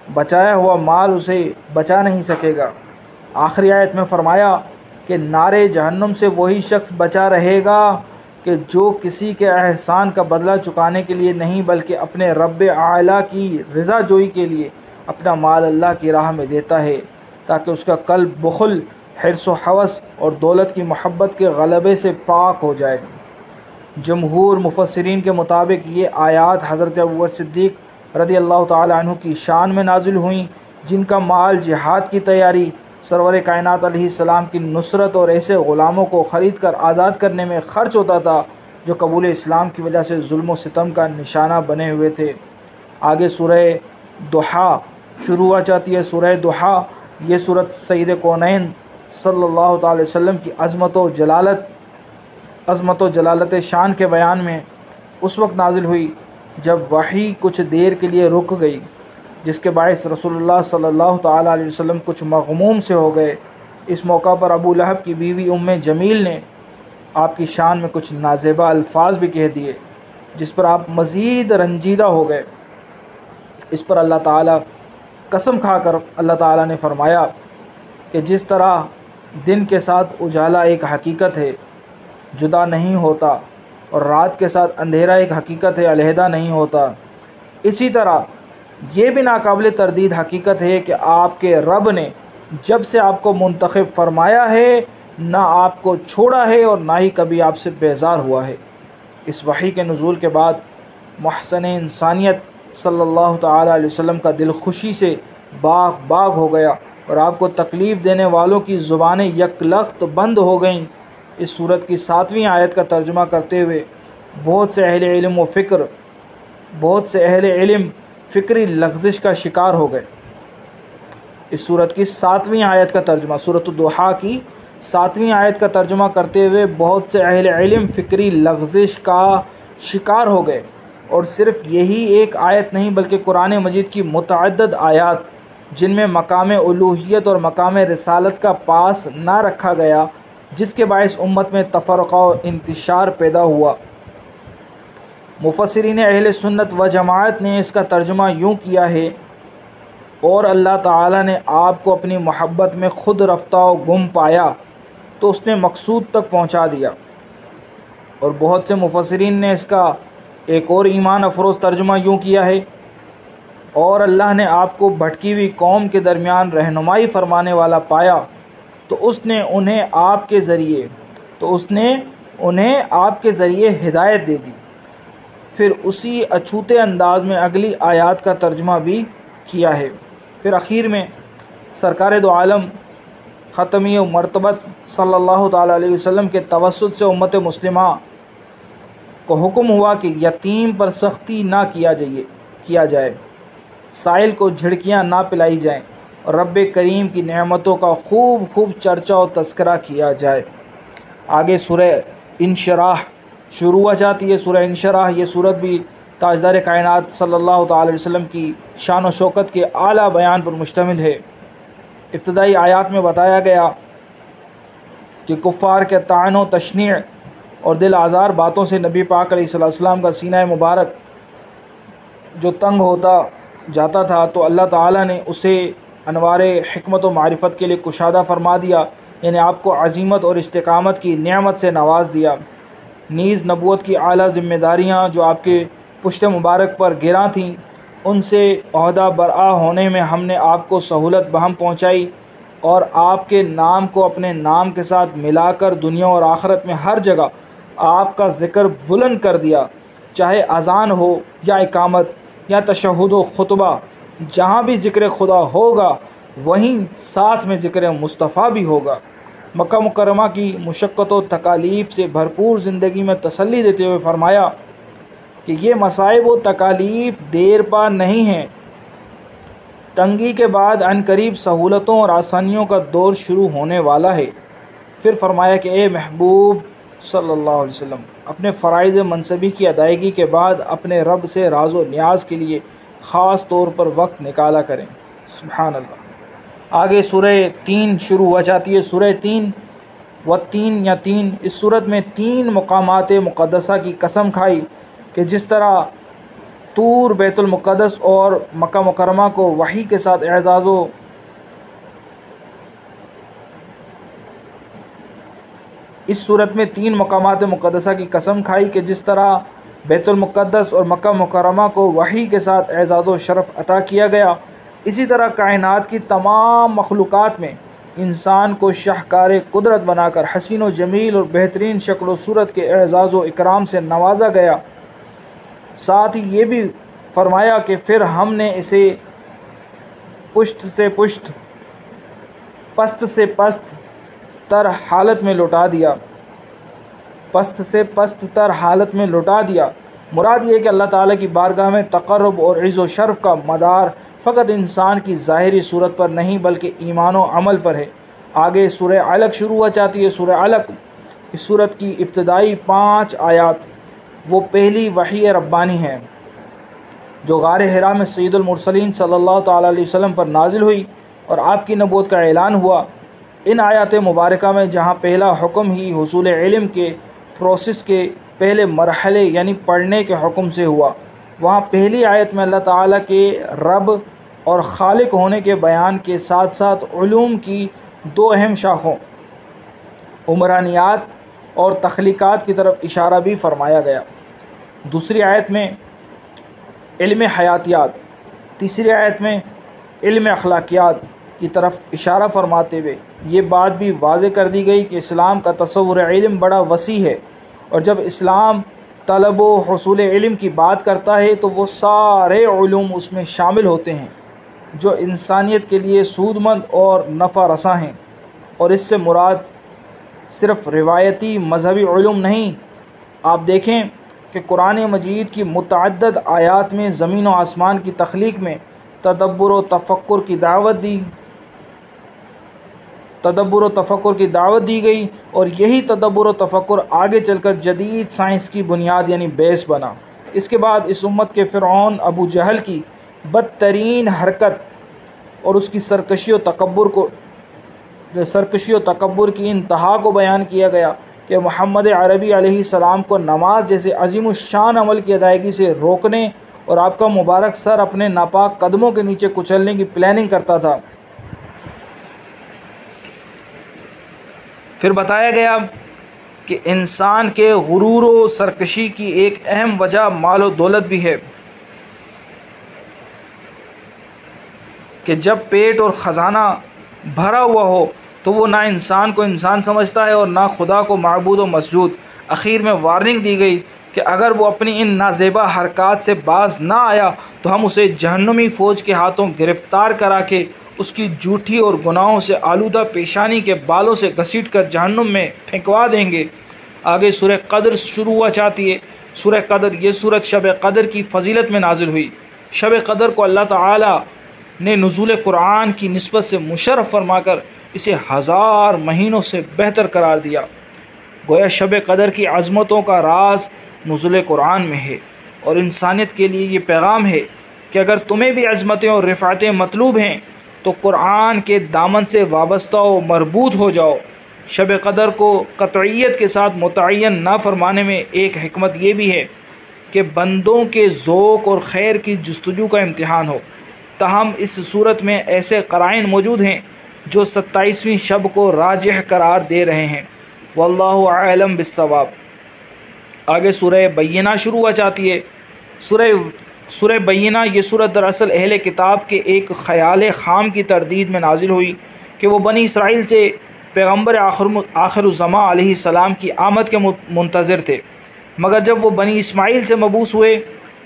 بچایا ہوا مال اسے بچا نہیں سکے گا۔ آخری آیت میں فرمایا کہ نارے جہنم سے وہی شخص بچا رہے گا کہ جو کسی کے احسان کا بدلہ چکانے کے لیے نہیں بلکہ اپنے رب اعلیٰ کی رضا جوئی کے لیے اپنا مال اللہ کی راہ میں دیتا ہے، تاکہ اس کا قلب بخل، حرص و ہوس اور دولت کی محبت کے غلبے سے پاک ہو جائے۔ جمہور مفسرین کے مطابق یہ آیات حضرت ابوبکر صدیق رضی اللہ تعالی عنہ کی شان میں نازل ہوئیں، جن کا مال جہاد کی تیاری، سرور کائنات علیہ السلام کی نصرت اور ایسے غلاموں کو خرید کر آزاد کرنے میں خرچ ہوتا تھا جو قبول اسلام کی وجہ سے ظلم و ستم کا نشانہ بنے ہوئے تھے۔ آگے سورہ ضحیٰ شروع ہو جاتی ہے۔ سورہ ضحیٰ یہ سورت سید کونین صلی اللہ تعالی وسلم کی عظمت و جلالت عظمت و جلالت شان کے بیان میں اس وقت نازل ہوئی جب وحی کچھ دیر کے لیے رک گئی، جس کے باعث رسول اللہ صلی اللہ تعالی علیہ وسلم کچھ مغموم سے ہو گئے۔ اس موقع پر ابو لہب کی بیوی ام جمیل نے آپ کی شان میں کچھ نازیبہ الفاظ بھی کہہ دیے، جس پر آپ مزید رنجیدہ ہو گئے۔ اس پر اللہ تعالیٰ قسم کھا کر اللہ تعالیٰ نے فرمایا کہ جس طرح دن کے ساتھ اجالا ایک حقیقت ہے، جدا نہیں ہوتا، اور رات کے ساتھ اندھیرا ایک حقیقت ہے، علیحدہ نہیں ہوتا، اسی طرح یہ بھی ناقابل تردید حقیقت ہے کہ آپ کے رب نے جب سے آپ کو منتخب فرمایا ہے نہ آپ کو چھوڑا ہے اور نہ ہی کبھی آپ سے بیزار ہوا ہے۔ اس وحی کے نزول کے بعد محسن انسانیت صلی اللہ تعالی علیہ وسلم کا دل خوشی سے باغ باغ ہو گیا اور آپ کو تکلیف دینے والوں کی زبانیں یک لخت بند ہو گئیں۔ اس صورت کی ساتویں آیت کا ترجمہ کرتے ہوئے بہت سے اہل علم و فکر بہت سے اہل علم فکری لغزش کا شکار ہو گئے۔ اس صورت کی ساتویں آیت کا ترجمہ سورۃ الضحیٰ کی ساتویں آیت کا ترجمہ کرتے ہوئے بہت سے اہل علم فکری لغزش کا شکار ہو گئے، اور صرف یہی ایک آیت نہیں بلکہ قرآن مجید کی متعدد آیات جن میں مقام الوہیت اور مقام رسالت کا پاس نہ رکھا گیا، جس کے باعث امت میں تفرقہ و انتشار پیدا ہوا۔ مفسرین اہل سنت و جماعت نے اس کا ترجمہ یوں کیا ہے، اور اللہ تعالیٰ نے آپ کو اپنی محبت میں خود رفتہ و گم پایا تو اس نے مقصود تک پہنچا دیا۔ اور بہت سے مفسرین نے اس کا ایک اور ایمان افروز ترجمہ یوں کیا ہے، اور اللہ نے آپ کو بھٹکی ہوئی قوم کے درمیان رہنمائی فرمانے والا پایا تو اس نے انہیں آپ کے ذریعے تو اس نے انہیں آپ کے ذریعے ہدایت دے دی۔ پھر اسی اچھوتے انداز میں اگلی آیات کا ترجمہ بھی کیا ہے۔ پھر اخیر میں سرکار دو عالم ختمی و مرتبت صلی اللہ تعالیٰ علیہ وسلم کے توسط سے امت مسلمہ کو حکم ہوا کہ یتیم پر سختی نہ کیا جائے کیا جائے سائل کو جھڑکیاں نہ پلائی جائیں، اور رب کریم کی نعمتوں کا خوب خوب چرچا و تذکرہ کیا جائے۔ آگے سورہ انشراح شروع ہو جاتی ہے۔ سورہ انشراح یہ سورت بھی تاجدار کائنات صلی اللہ تعالی علیہ وسلم کی شان و شوکت کے اعلیٰ بیان پر مشتمل ہے۔ ابتدائی آیات میں بتایا گیا کہ کفار کے طعن و تشنیع اور دل آزار باتوں سے نبی پاک علیہ السلام کا سینہ مبارک جو تنگ ہوتا جاتا تھا تو اللہ تعالیٰ نے اسے انوار حکمت و معرفت کے لیے کشادہ فرما دیا، یعنی آپ کو عزیمت اور استقامت کی نعمت سے نواز دیا۔ نیز نبوت کی اعلیٰ ذمہ داریاں جو آپ کے پشت مبارک پر گراں تھیں، ان سے عہدہ برآ ہونے میں ہم نے آپ کو سہولت بہم پہنچائی، اور آپ کے نام کو اپنے نام کے ساتھ ملا کر دنیا اور آخرت میں ہر جگہ آپ کا ذکر بلند کر دیا، چاہے اذان ہو یا اقامت یا تشہد و خطبہ، جہاں بھی ذکر خدا ہوگا وہیں ساتھ میں ذکر مصطفیٰ بھی ہوگا۔ مکہ مکرمہ کی مشقت و تکالیف سے بھرپور زندگی میں تسلی دیتے ہوئے فرمایا کہ یہ مصائب و تکالیف دیر پا نہیں ہیں، تنگی کے بعد عن قریب سہولتوں اور آسانیوں کا دور شروع ہونے والا ہے۔ پھر فرمایا کہ اے محبوب صلی اللہ علیہ وسلم، اپنے فرائض منصبی کی ادائیگی کے بعد اپنے رب سے راز و نیاز کے لیے خاص طور پر وقت نکالا کریں۔ سبحان اللہ۔ آگے سورہ تین شروع ہو جاتی ہے۔ سورہ تین و تین یا تین اس صورت میں تین مقامات مقدسہ کی قسم کھائی کہ جس طرح طور، بیت المقدس اور مکہ مکرمہ کو وحی کے ساتھ اعزاز و اس صورت میں تین مقامات مقدسہ کی قسم کھائی کہ جس طرح بیت المقدس اور مکہ مکرمہ کو وحی کے ساتھ اعزاز و شرف عطا کیا گیا، اسی طرح کائنات کی تمام مخلوقات میں انسان کو شاہکار قدرت بنا کر حسین و جمیل اور بہترین شکل و صورت کے اعزاز و اکرام سے نوازا گیا۔ ساتھ ہی یہ بھی فرمایا کہ پھر ہم نے اسے پشت سے پشت پست سے پست تر حالت میں لوٹا دیا پست سے پست تر حالت میں لوٹا دیا مراد یہ کہ اللہ تعالیٰ کی بارگاہ میں تقرب اور عز و شرف کا مدار فقط انسان کی ظاہری صورت پر نہیں بلکہ ایمان و عمل پر ہے۔ آگے سورہ علق شروع ہو جاتی ہے۔ سورہ علق اس صورت کی ابتدائی پانچ آیات وہ پہلی وحی ربانی ہیں جو غار حرا میں سید المرسلین صلی اللہ تعالیٰ علیہ وسلم پر نازل ہوئی اور آپ کی نبوت کا اعلان ہوا۔ ان آیات مبارکہ میں جہاں پہلا حکم ہی حصول علم کے پروسیس کے پہلے مرحلے یعنی پڑھنے کے حکم سے ہوا، وہاں پہلی آیت میں اللہ تعالیٰ کے رب اور خالق ہونے کے بیان کے ساتھ ساتھ علوم کی دو اہم شاخوں عمرانیات اور تخلیقات کی طرف اشارہ بھی فرمایا گیا۔ دوسری آیت میں علم حیاتیات، تیسری آیت میں علم اخلاقیات کی طرف اشارہ فرماتے ہوئے یہ بات بھی واضح کر دی گئی کہ اسلام کا تصور علم بڑا وسیع ہے، اور جب اسلام طلب و حصول علم کی بات کرتا ہے تو وہ سارے علوم اس میں شامل ہوتے ہیں جو انسانیت کے لیے سود مند اور نفع رساں ہیں، اور اس سے مراد صرف روایتی مذہبی علوم نہیں۔ آپ دیکھیں کہ قرآن مجید کی متعدد آیات میں زمین و آسمان کی تخلیق میں تدبر و تفکر کی دعوت دی تدبر و تفکر کی دعوت دی گئی اور یہی تدبر و تفکر آگے چل کر جدید سائنس کی بنیاد یعنی بیس بنا۔ اس کے بعد اس امت کے فرعون ابو جہل کی بدترین حرکت اور اس کی سرکشی و تکبر کو سرکشی و تکبر کی انتہا کو بیان کیا گیا کہ محمد عربی علیہ السلام کو نماز جیسے عظیم الشان عمل کی ادائیگی سے روکنے اور آپ کا مبارک سر اپنے ناپاک قدموں کے نیچے کچلنے کی پلاننگ کرتا تھا۔ پھر بتایا گیا کہ انسان کے غرور و سرکشی کی ایک اہم وجہ مال و دولت بھی ہے کہ جب پیٹ اور خزانہ بھرا ہوا ہو تو وہ نہ انسان کو انسان سمجھتا ہے اور نہ خدا کو معبود و مسجود۔ اخیر میں وارننگ دی گئی کہ اگر وہ اپنی ان نازیبا حرکات سے باز نہ آیا تو ہم اسے جہنمی فوج کے ہاتھوں گرفتار کرا کے اس کی جھوٹی اور گناہوں سے آلودہ پیشانی کے بالوں سے گھسیٹ کر جہنم میں پھینکوا دیں گے۔ آگے سورہ قدر شروع ہوا چاہتی ہے۔ سورہ قدر یہ سورت شب قدر کی فضیلت میں نازل ہوئی۔ شب قدر کو اللہ تعالی نے نزول قرآن کی نسبت سے مشرف فرما کر اسے ہزار مہینوں سے بہتر قرار دیا۔ گویا شب قدر کی عظمتوں کا راز نزول قرآن میں ہے، اور انسانیت کے لیے یہ پیغام ہے کہ اگر تمہیں بھی عظمتیں اور رفعتیں مطلوب ہیں تو قرآن کے دامن سے وابستہ و مربوط ہو جاؤ۔ شب قدر کو قطعیت کے ساتھ متعین نہ فرمانے میں ایک حکمت یہ بھی ہے کہ بندوں کے ذوق اور خیر کی جستجو کا امتحان ہو۔ تاہم اس صورت میں ایسے قرائن موجود ہیں جو ستائیسویں شب کو راجح قرار دے رہے ہیں۔ واللہ اعلم بالصواب۔ آگے سورہ بینہ شروع ہوا چاہتی ہے۔ سورہ سورہ بینہ یہ سورت دراصل اہل کتاب کے ایک خیال خام کی تردید میں نازل ہوئی کہ وہ بنی اسرائیل سے پیغمبر آخر آخر الزماں علیہ السلام کی آمد کے منتظر تھے، مگر جب وہ بنی اسماعیل سے مبعوث ہوئے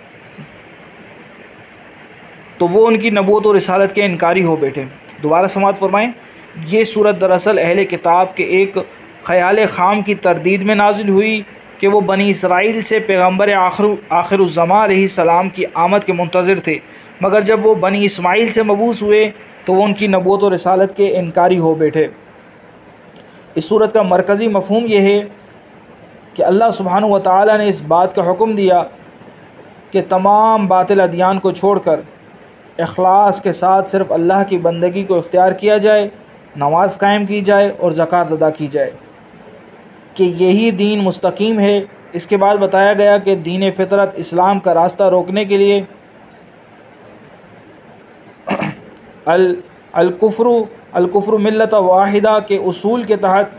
تو وہ ان کی نبوت و رسالت کے انکاری ہو بیٹھے۔ دوبارہ سماعت فرمائیں۔ یہ سورت دراصل اہل کتاب کے ایک خیال خام کی تردید میں نازل ہوئی کہ وہ بنی اسرائیل سے پیغمبر آخر آخر الزماں علیہ السلام کی آمد کے منتظر تھے، مگر جب وہ بنی اسماعیل سے مبعوث ہوئے تو وہ ان کی نبوت و رسالت کے انکاری ہو بیٹھے۔ اس صورت کا مرکزی مفہوم یہ ہے کہ اللہ سبحانہ و تعالی نے اس بات کا حکم دیا کہ تمام باطل ادیان کو چھوڑ کر اخلاص کے ساتھ صرف اللہ کی بندگی کو اختیار کیا جائے، نماز قائم کی جائے اور زکوٰۃ ادا کی جائے، کہ یہی دین مستقیم ہے اس کے بعد بتایا گیا کہ دین فطرت اسلام کا راستہ روکنے کے لیے الکفر الکفر ملت واحدہ کے اصول کے تحت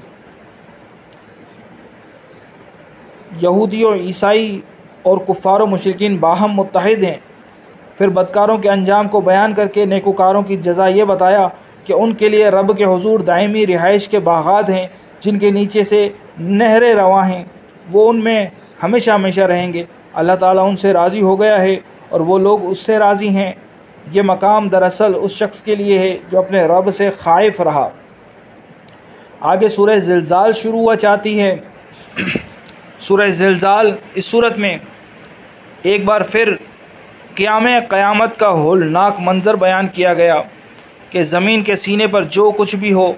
یہودی و عیسائی اور کفار و مشرکین باہم متحد ہیں۔ پھر بدکاروں کے انجام کو بیان کر کے نیکوکاروں کی جزا یہ بتایا کہ ان کے لیے رب کے حضور دائمی رہائش کے باغات ہیں جن کے نیچے سے نہریں رواں ہیں، وہ ان میں ہمیشہ ہمیشہ رہیں گے۔ اللہ تعالیٰ ان سے راضی ہو گیا ہے اور وہ لوگ اس سے راضی ہیں۔ یہ مقام دراصل اس شخص کے لیے ہے جو اپنے رب سے خائف رہا۔ آگے سورہ زلزال شروع ہوا چاہتی ہے۔ سورہ زلزال اس صورت میں ایک بار پھر قیام قیامت کا ہولناک منظر بیان کیا گیا کہ زمین کے سینے پر جو کچھ بھی ہو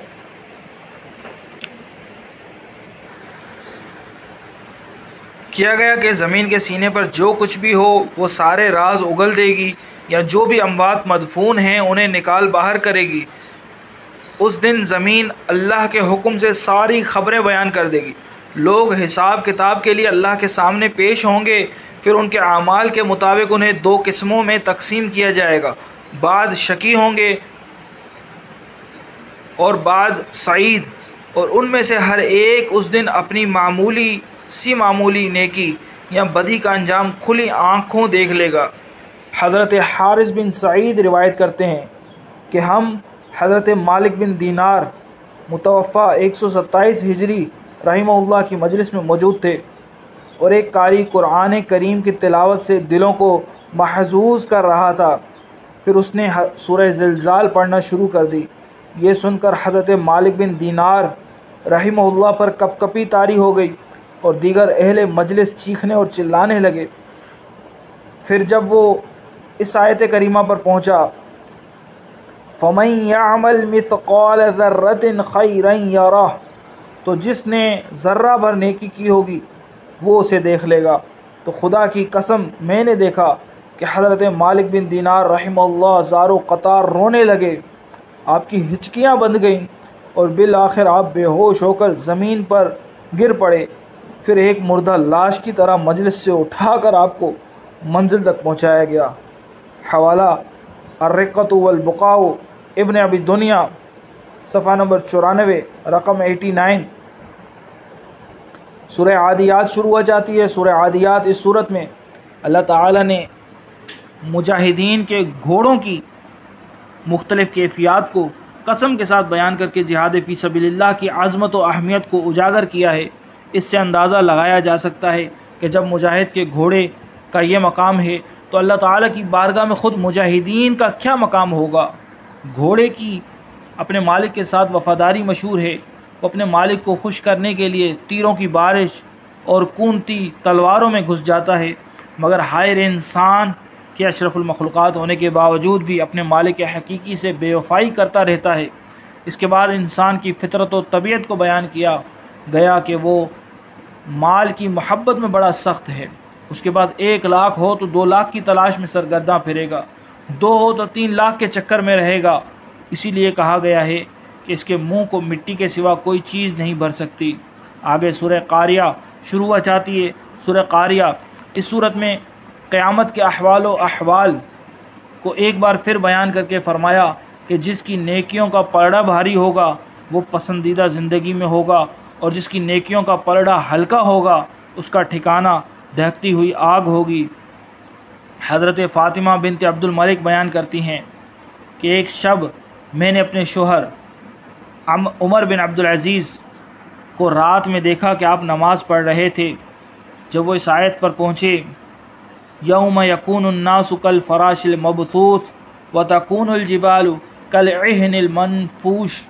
کیا گیا کہ زمین کے سینے پر جو کچھ بھی ہو وہ سارے راز اگل دے گی، یا جو بھی اموات مدفون ہیں انہیں نکال باہر کرے گی۔ اس دن زمین اللہ کے حکم سے ساری خبریں بیان کر دے گی۔ لوگ حساب کتاب کے لیے اللہ کے سامنے پیش ہوں گے، پھر ان کے اعمال کے مطابق انہیں دو قسموں میں تقسیم کیا جائے گا، بعض شقی ہوں گے اور بعض سعید، اور ان میں سے ہر ایک اس دن اپنی معمولی سی معمولی نیکی یا بدی کا انجام کھلی آنکھوں دیکھ لے گا۔ حضرت حارث بن سعید روایت کرتے ہیں کہ ہم حضرت مالک بن دینار متوفہ ایک سو ستائیس ہجری رحمہ اللہ کی مجلس میں موجود تھے، اور ایک قاری قرآن کریم کی تلاوت سے دلوں کو محظوظ کر رہا تھا۔ پھر اس نے سورہ زلزال پڑھنا شروع کر دی۔ یہ سن کر حضرت مالک بن دینار رحمہ اللہ پر کپ کپی طاری ہو گئی اور دیگر اہل مجلس چیخنے اور چلانے لگے۔ پھر جب وہ اس آیت کریمہ پر پہنچا، فَمَن يَعْمَلْ مِثْقَالَ ذَرَّةٍ خَيْرًا يَرَهُ، تو جس نے ذرہ بھر نیکی کی ہوگی وہ اسے دیکھ لے گا۔ تو خدا کی قسم میں نے دیکھا کہ حضرت مالک بن دینار رحمہ اللہ زار و قطار رونے لگے، آپ کی ہچکیاں بند گئیں اور بالآخر آپ بے ہوش ہو کر زمین پر گر پڑے۔ پھر ایک مردہ لاش کی طرح مجلس سے اٹھا کر آپ کو منزل تک پہنچایا گیا۔ حوالہ الرقۃ والبقاء ابن ابی دنیا، صفحہ نمبر چورانوے، رقم ایٹی نائن۔ سورہ عادیات شروع ہو جاتی ہے۔ سورہ عادیات اس صورت میں اللہ تعالیٰ نے مجاہدین کے گھوڑوں کی مختلف کیفیات کو قسم کے ساتھ بیان کر کے جہاد فی سبیل اللہ کی عظمت و اہمیت کو اجاگر کیا ہے۔ اس سے اندازہ لگایا جا سکتا ہے کہ جب مجاہد کے گھوڑے کا یہ مقام ہے تو اللہ تعالیٰ کی بارگاہ میں خود مجاہدین کا کیا مقام ہوگا۔ گھوڑے کی اپنے مالک کے ساتھ وفاداری مشہور ہے۔ وہ اپنے مالک کو خوش کرنے کے لیے تیروں کی بارش اور کونتی تلواروں میں گھس جاتا ہے، مگر حائر انسان کے اشرف المخلوقات ہونے کے باوجود بھی اپنے مالک حقیقی سے بے وفائی کرتا رہتا ہے۔ اس کے بعد انسان کی فطرت و طبیعت کو بیان کیا گیا کہ وہ مال کی محبت میں بڑا سخت ہے۔ اس کے بعد ایک لاکھ ہو تو دو لاکھ کی تلاش میں سرگرداں پھرے گا، دو ہو تو تین لاکھ کے چکر میں رہے گا۔ اسی لیے کہا گیا ہے کہ اس کے منہ کو مٹی کے سوا کوئی چیز نہیں بھر سکتی۔ آگے سورہ قاریہ شروع ہوا چاہتی ہے۔ سورہ قاریہ اس صورت میں قیامت کے احوال و احوال کو ایک بار پھر بیان کر کے فرمایا کہ جس کی نیکیوں کا پلڑا بھاری ہوگا وہ پسندیدہ زندگی میں ہوگا، اور جس کی نیکیوں کا پلڑا ہلکا ہوگا اس کا ٹھکانہ دہکتی ہوئی آگ ہوگی۔ حضرت فاطمہ بنت عبد الملک بیان کرتی ہیں کہ ایک شب میں نے اپنے شوہر عمر بن عبد العزیز کو رات میں دیکھا کہ آپ نماز پڑھ رہے تھے۔ جب وہ اس آیت پر پہنچے، یوم یکون الناس کالفراش المبثوث وتکون الجبال کالعہن المنفوش،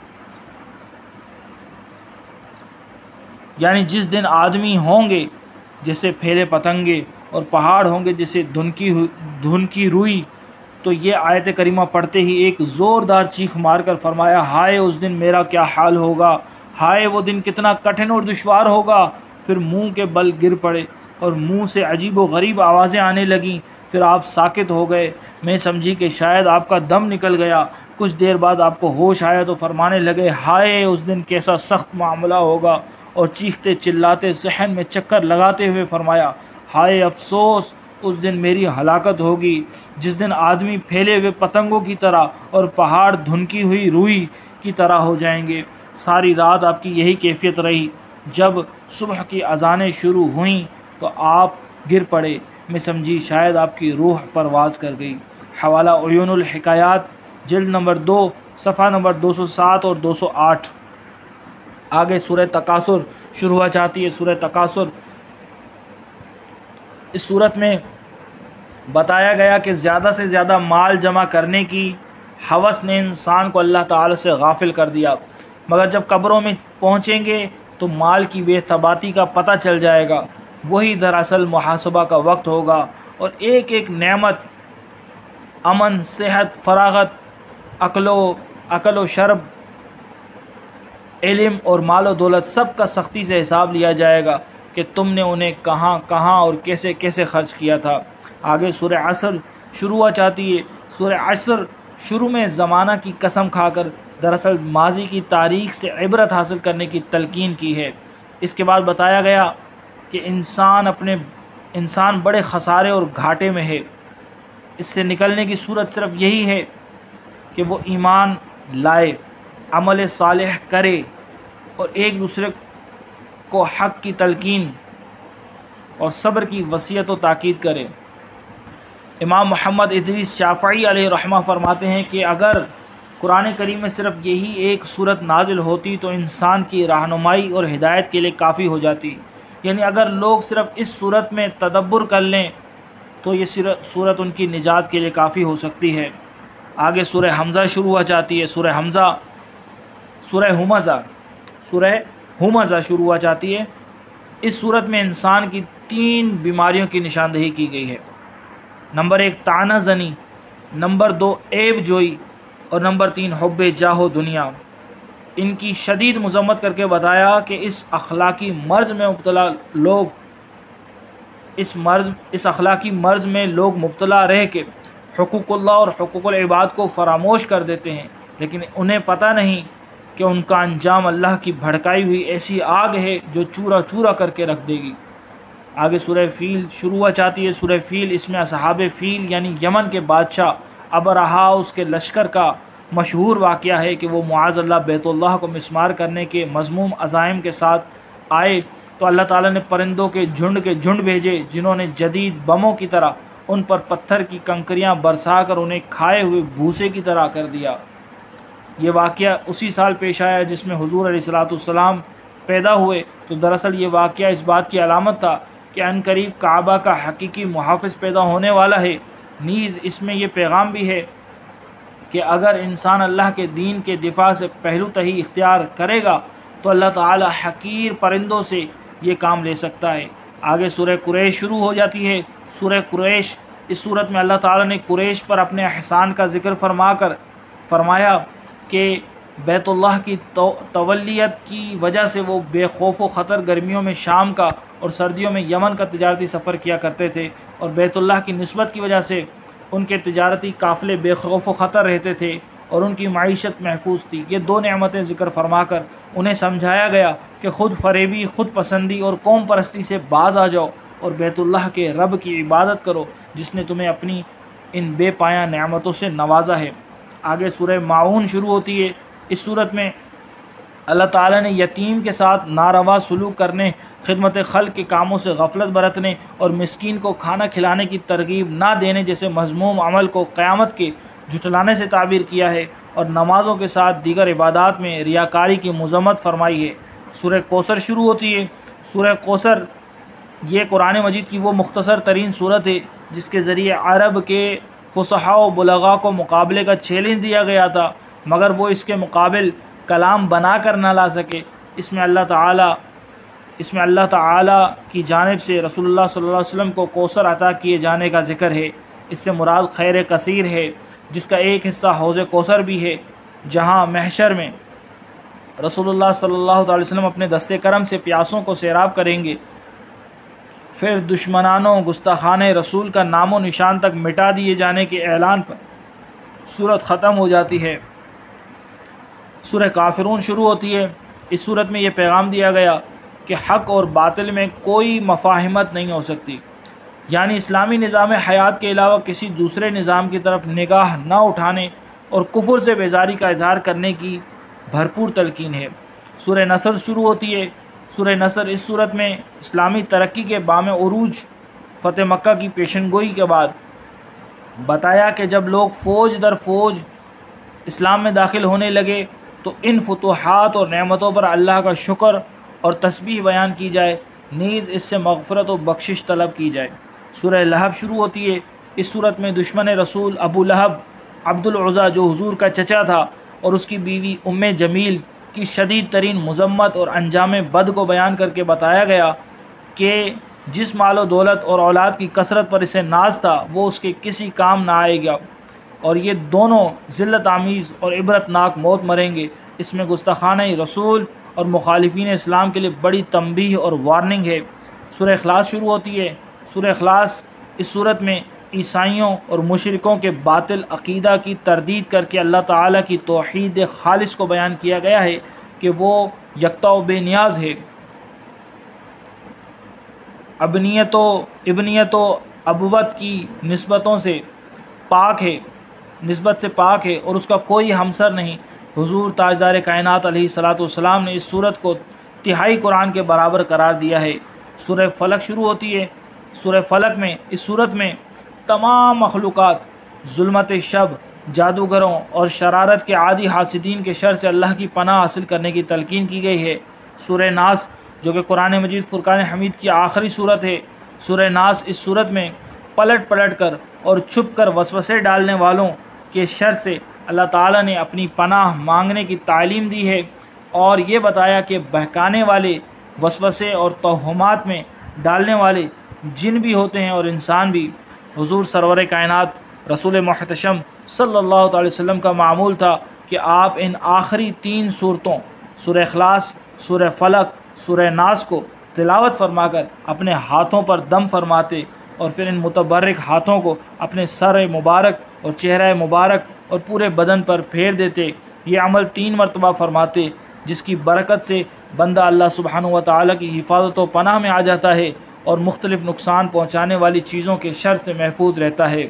یعنی جس دن آدمی ہوں گے جیسے پھیلے پتنگے اور پہاڑ ہوں گے جیسے دھن کی دھن کی روئی۔ تو یہ آیت کریمہ پڑھتے ہی ایک زوردار چیخ مار کر فرمایا، ہائے اس دن میرا کیا حال ہوگا، ہائے وہ دن کتنا کٹھن اور دشوار ہوگا۔ پھر منہ کے بل گر پڑے اور منہ سے عجیب و غریب آوازیں آنے لگیں۔ پھر آپ ساکت ہو گئے۔ میں سمجھی کہ شاید آپ کا دم نکل گیا۔ کچھ دیر بعد آپ کو ہوش آیا تو فرمانے لگے، ہائے اس دن کیسا سخت معاملہ ہوگا، اور چیختے چلاتے صحن میں چکر لگاتے ہوئے فرمایا، ہائے افسوس، اس دن میری ہلاکت ہوگی جس دن آدمی پھیلے ہوئے پتنگوں کی طرح اور پہاڑ دھنکی ہوئی روئی کی طرح ہو جائیں گے۔ ساری رات آپ کی یہی کیفیت رہی۔ جب صبح کی اذانیں شروع ہوئیں تو آپ گر پڑے، میں سمجھی شاید آپ کی روح پرواز کر گئی۔ حوالہ عیون الحکایات، جلد نمبر دو، صفحہ نمبر دو سو سات اور دو سو آٹھ۔ آگے سورہ تکاثر شروع ہو جاتی ہے۔ سورہ تکاثر، اس صورت میں بتایا گیا کہ زیادہ سے زیادہ مال جمع کرنے کی ہوس نے انسان کو اللہ تعالی سے غافل کر دیا، مگر جب قبروں میں پہنچیں گے تو مال کی بے ثباتی کا پتہ چل جائے گا۔ وہی دراصل محاسبہ کا وقت ہوگا، اور ایک ایک نعمت، امن، صحت، فراغت، عقل و عقل و شرب، علم اور مال و دولت، سب کا سختی سے حساب لیا جائے گا کہ تم نے انہیں کہاں کہاں اور کیسے کیسے خرچ کیا تھا۔ آگے سورہ عصر شروع ہو جاتی ہے۔ سورہ عصر شروع میں زمانہ کی قسم کھا کر دراصل ماضی کی تاریخ سے عبرت حاصل کرنے کی تلقین کی ہے۔ اس کے بعد بتایا گیا کہ انسان اپنے انسان بڑے خسارے اور گھاٹے میں ہے۔ اس سے نکلنے کی صورت صرف یہی ہے کہ وہ ایمان لائے، عمل صالح کرے اور ایک دوسرے کو حق کی تلقین اور صبر کی وصیت و تاکید کرے۔ امام محمد ادریس شافعی علیہ رحمہ فرماتے ہیں کہ اگر قرآن کریم میں صرف یہی ایک صورت نازل ہوتی تو انسان کی رہنمائی اور ہدایت کے لیے کافی ہو جاتی، یعنی اگر لوگ صرف اس صورت میں تدبر کر لیں تو یہ صورت ان کی نجات کے لیے کافی ہو سکتی ہے۔ آگے سورہ حمزہ شروع ہو جاتی ہے۔ سورہ حمزہ سورہ ہمزہ سورہ ہمزہ شروع ہو جاتی ہے۔ اس صورت میں انسان کی تین بیماریوں کی نشاندہی کی گئی ہے۔ نمبر ایک طعنہ زنی، نمبر دو عیب جوئی، اور نمبر تین حب جاہ و دنیا۔ ان کی شدید مذمت کر کے بتایا کہ اس اخلاقی مرض میں مبتلا لوگ اس مرض اس اخلاقی مرض میں لوگ مبتلا رہ کے حقوق اللہ اور حقوق العباد کو فراموش کر دیتے ہیں، لیکن انہیں پتہ نہیں کہ ان کا انجام اللہ کی بھڑکائی ہوئی ایسی آگ ہے جو چورا چورا کر کے رکھ دے گی۔ آگے سورہ فیل شروع ہو جاتی ہے۔ سورہ فیل، اس میں اصحاب فیل یعنی یمن کے بادشاہ ابرہا اس کے لشکر کا مشہور واقعہ ہے کہ وہ معاذ اللہ بیت اللہ کو مسمار کرنے کے مذموم عزائم کے ساتھ آئے تو اللہ تعالیٰ نے پرندوں کے جھنڈ کے جھنڈ بھیجے جنہوں نے جدید بموں کی طرح ان پر پتھر کی کنکریاں برسا کر انہیں کھائے ہوئے بھوسے کی طرح کر دیا۔ یہ واقعہ اسی سال پیش آیا جس میں حضور علیہ الصلوۃ والسلام پیدا ہوئے، تو دراصل یہ واقعہ اس بات کی علامت تھا کہ عنقریب کعبہ کا حقیقی محافظ پیدا ہونے والا ہے۔ نیز اس میں یہ پیغام بھی ہے کہ اگر انسان اللہ کے دین کے دفاع سے پہلو تہی اختیار کرے گا تو اللہ تعالی حقیر پرندوں سے یہ کام لے سکتا ہے۔ آگے سورہ قریش شروع ہو جاتی ہے۔ سورہ قریش، اس صورت میں اللہ تعالی نے قریش پر اپنے احسان کا ذکر فرما کر فرمایا کہ بیت اللہ کی تولیت کی وجہ سے وہ بے خوف و خطر گرمیوں میں شام کا اور سردیوں میں یمن کا تجارتی سفر کیا کرتے تھے، اور بیت اللہ کی نسبت کی وجہ سے ان کے تجارتی قافلے بے خوف و خطر رہتے تھے اور ان کی معیشت محفوظ تھی۔ یہ دو نعمتیں ذکر فرما کر انہیں سمجھایا گیا کہ خود فریبی، خود پسندی اور قوم پرستی سے باز آ جاؤ اور بیت اللہ کے رب کی عبادت کرو جس نے تمہیں اپنی ان بے پایہ نعمتوں سے نوازا ہے۔ آگے سورہ معون شروع ہوتی ہے۔ اس صورت میں اللہ تعالیٰ نے یتیم کے ساتھ ناروا سلوک کرنے، خدمت خلق کے کاموں سے غفلت برتنے اور مسکین کو کھانا کھلانے کی ترغیب نہ دینے جیسے مذموم عمل کو قیامت کے جھٹلانے سے تعبیر کیا ہے، اور نمازوں کے ساتھ دیگر عبادات میں ریاکاری کی مذمت فرمائی ہے۔ سورہ کوثر شروع ہوتی ہے۔ سورہ کوثر یہ قرآن مجید کی وہ مختصر ترین صورت ہے جس کے ذریعے عرب کے فصحاء و بلغاء کو مقابلے کا چیلنج دیا گیا تھا، مگر وہ اس کے مقابل کلام بنا کر نہ لا سکے۔ اس میں اللہ تعالیٰ اس میں اللہ تعالیٰ کی جانب سے رسول اللہ صلی اللہ علیہ وسلم کو کوثر عطا کیے جانے کا ذکر ہے۔ اس سے مراد خیر کثیر ہے جس کا ایک حصہ حوض کوثر بھی ہے، جہاں محشر میں رسول اللہ صلی اللہ علیہ وسلم اپنے دستے کرم سے پیاسوں کو سیراب کریں گے۔ پھر دشمنانوں گستاخان رسول کا نام و نشان تک مٹا دیے جانے کے اعلان پر صورت ختم ہو جاتی ہے۔ سورہ کافرون شروع ہوتی ہے۔ اس صورت میں یہ پیغام دیا گیا کہ حق اور باطل میں کوئی مفاہمت نہیں ہو سکتی، یعنی اسلامی نظام حیات کے علاوہ کسی دوسرے نظام کی طرف نگاہ نہ اٹھانے اور کفر سے بیزاری کا اظہار کرنے کی بھرپور تلقین ہے۔ سورہ نصر شروع ہوتی ہے۔ سورہ نصر اس صورت میں اسلامی ترقی کے بام عروج فتح مکہ کی پیشن گوئی کے بعد بتایا کہ جب لوگ فوج در فوج اسلام میں داخل ہونے لگے تو ان فتوحات اور نعمتوں پر اللہ کا شکر اور تسبیح بیان کی جائے، نیز اس سے مغفرت و بخشش طلب کی جائے۔ سورہ لہب شروع ہوتی ہے۔ اس صورت میں دشمن رسول ابو لہب عبد العزیٰ جو حضور کا چچا تھا اور اس کی بیوی ام جمیل کی شدید ترین مذمت اور انجام بد کو بیان کر کے بتایا گیا کہ جس مال و دولت اور اولاد کی کثرت پر اسے ناز تھا وہ اس کے کسی کام نہ آئے گا، اور یہ دونوں ذلت آمیز اور عبرت ناک موت مریں گے۔ اس میں گستاخانہ رسول اور مخالفین اسلام کے لیے بڑی تنبیہ اور وارننگ ہے۔ سورہ اخلاص شروع ہوتی ہے۔ سورہ اخلاص اس صورت میں عیسائیوں اور مشرکوں کے باطل عقیدہ کی تردید کر کے اللہ تعالیٰ کی توحید خالص کو بیان کیا گیا ہے کہ وہ یکتا و بے نیاز ہے، ابنیت و ابنیت و ابوت کی نسبتوں سے پاک ہے نسبت سے پاک ہے اور اس کا کوئی ہمسر نہیں۔ حضور تاجدار کائنات علیہ الصلاۃ والسلام نے اس صورت کو تہائی قرآن کے برابر قرار دیا ہے۔ سورہ فلق شروع ہوتی ہے۔ سورہ فلق میں اس صورت میں تمام مخلوقات، ظلمت شب، جادوگروں اور شرارت کے عادی حاسدین کے شر سے اللہ کی پناہ حاصل کرنے کی تلقین کی گئی ہے۔ سورہ ناس جو کہ قرآن مجید فرقان حمید کی آخری صورت ہے، سورہ ناس اس صورت میں پلٹ پلٹ کر اور چھپ کر وسوسے ڈالنے والوں کے شر سے اللہ تعالیٰ نے اپنی پناہ مانگنے کی تعلیم دی ہے، اور یہ بتایا کہ بہکانے والے، وسوسے اور توہمات میں ڈالنے والے جن بھی ہوتے ہیں اور انسان بھی۔ حضور سرور کائنات رسول محتشم صلی اللہ تعالی وسلم کا معمول تھا کہ آپ ان آخری تین صورتوں سورہ اخلاص، سورہ فلق، سورہ ناس کو تلاوت فرما کر اپنے ہاتھوں پر دم فرماتے اور پھر ان متبرک ہاتھوں کو اپنے سر مبارک اور چہرہ مبارک اور پورے بدن پر پھیر دیتے۔ یہ عمل تین مرتبہ فرماتے جس کی برکت سے بندہ اللہ سبحانہ و تعالیٰ کی حفاظت و پناہ میں آ جاتا ہے اور مختلف نقصان پہنچانے والی چیزوں کے شر سے محفوظ رہتا ہے۔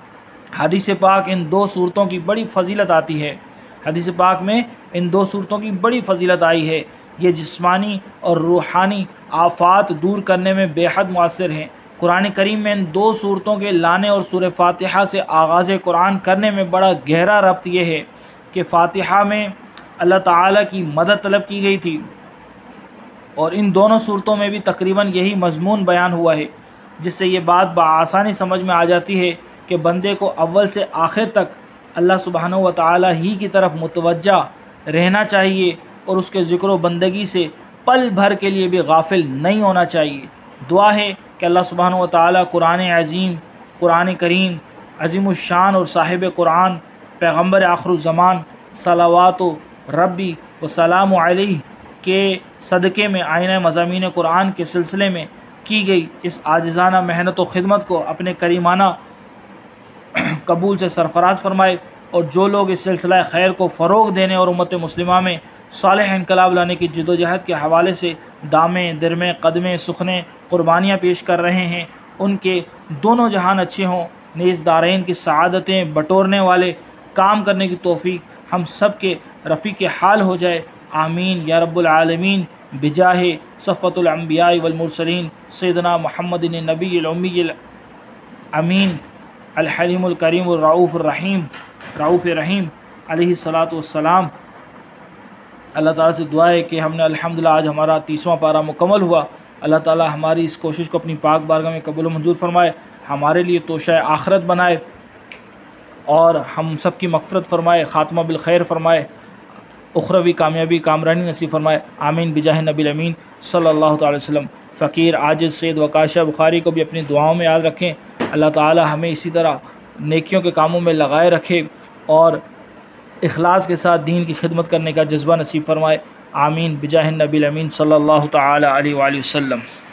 حدیث پاک ان دو صورتوں کی بڑی فضیلت آتی ہے حدیث پاک میں ان دو صورتوں کی بڑی فضیلت آئی ہے۔ یہ جسمانی اور روحانی آفات دور کرنے میں بے حد مؤثر ہیں۔ قرآن کریم میں ان دو صورتوں کے لانے اور سورہ فاتحہ سے آغاز قرآن کرنے میں بڑا گہرا ربط یہ ہے کہ فاتحہ میں اللہ تعالیٰ کی مدد طلب کی گئی تھی، اور ان دونوں صورتوں میں بھی تقریباً یہی مضمون بیان ہوا ہے، جس سے یہ بات بآسانی سمجھ میں آ جاتی ہے کہ بندے کو اول سے آخر تک اللہ سبحانہ و تعالیٰ ہی کی طرف متوجہ رہنا چاہیے اور اس کے ذکر و بندگی سے پل بھر کے لیے بھی غافل نہیں ہونا چاہیے۔ دعا ہے کہ اللہ سبحانہ و تعالیٰ قرآن عظیم، قرآن کریم عظیم الشان اور صاحب قرآن پیغمبر آخر الزمان صلوات و ربی و سلام علیہ کے صدقے میں آئینہ مضامین قرآن کے سلسلے میں کی گئی اس عاجزانہ محنت و خدمت کو اپنے کریمانہ قبول سے سرفراز فرمائے، اور جو لوگ اس سلسلہ خیر کو فروغ دینے اور امت مسلمہ میں صالح انقلاب لانے کی جد و جہد کے حوالے سے دامیں درمیں قدمیں سخنیں قربانیاں پیش کر رہے ہیں، ان کے دونوں جہان اچھے ہوں، نیز دارین کی سعادتیں بٹورنے والے کام کرنے کی توفیق ہم سب کے رفیق حال ہو جائے، آمین یا رب العالمین، بجاہ صفوۃ الانبیاء والمرسلین سیدنا محمد النبی الامی الامین الحلیم الکریم الرؤوف الرحیم رؤوف رحیم علیہ الصلاۃ والسلام۔ اللہ تعالیٰ سے دعا ہے کہ ہم نے الحمدللہ آج ہمارا تیسواں پارہ مکمل ہوا۔ اللہ تعالیٰ ہماری اس کوشش کو اپنی پاک بارگاہ میں قبول و منظور فرمائے، ہمارے لیے توشہ آخرت بنائے اور ہم سب کی مغفرت فرمائے، خاتمہ بالخیر فرمائے، اخروی کامیابی کامرانی نصیب فرمائے، آمین بجاہ نبی الامین صلی اللہ تعالی وسلم۔ فقیر عاجز سید وکاشہ بخاری کو بھی اپنی دعاؤں میں یاد رکھیں۔ اللہ تعالیٰ ہمیں اسی طرح نیکیوں کے کاموں میں لگائے رکھے اور اخلاص کے ساتھ دین کی خدمت کرنے کا جذبہ نصیب فرمائے، آمین بجاہ نبی الامین صلی اللہ تعالی علیہ وآلہ وسلم۔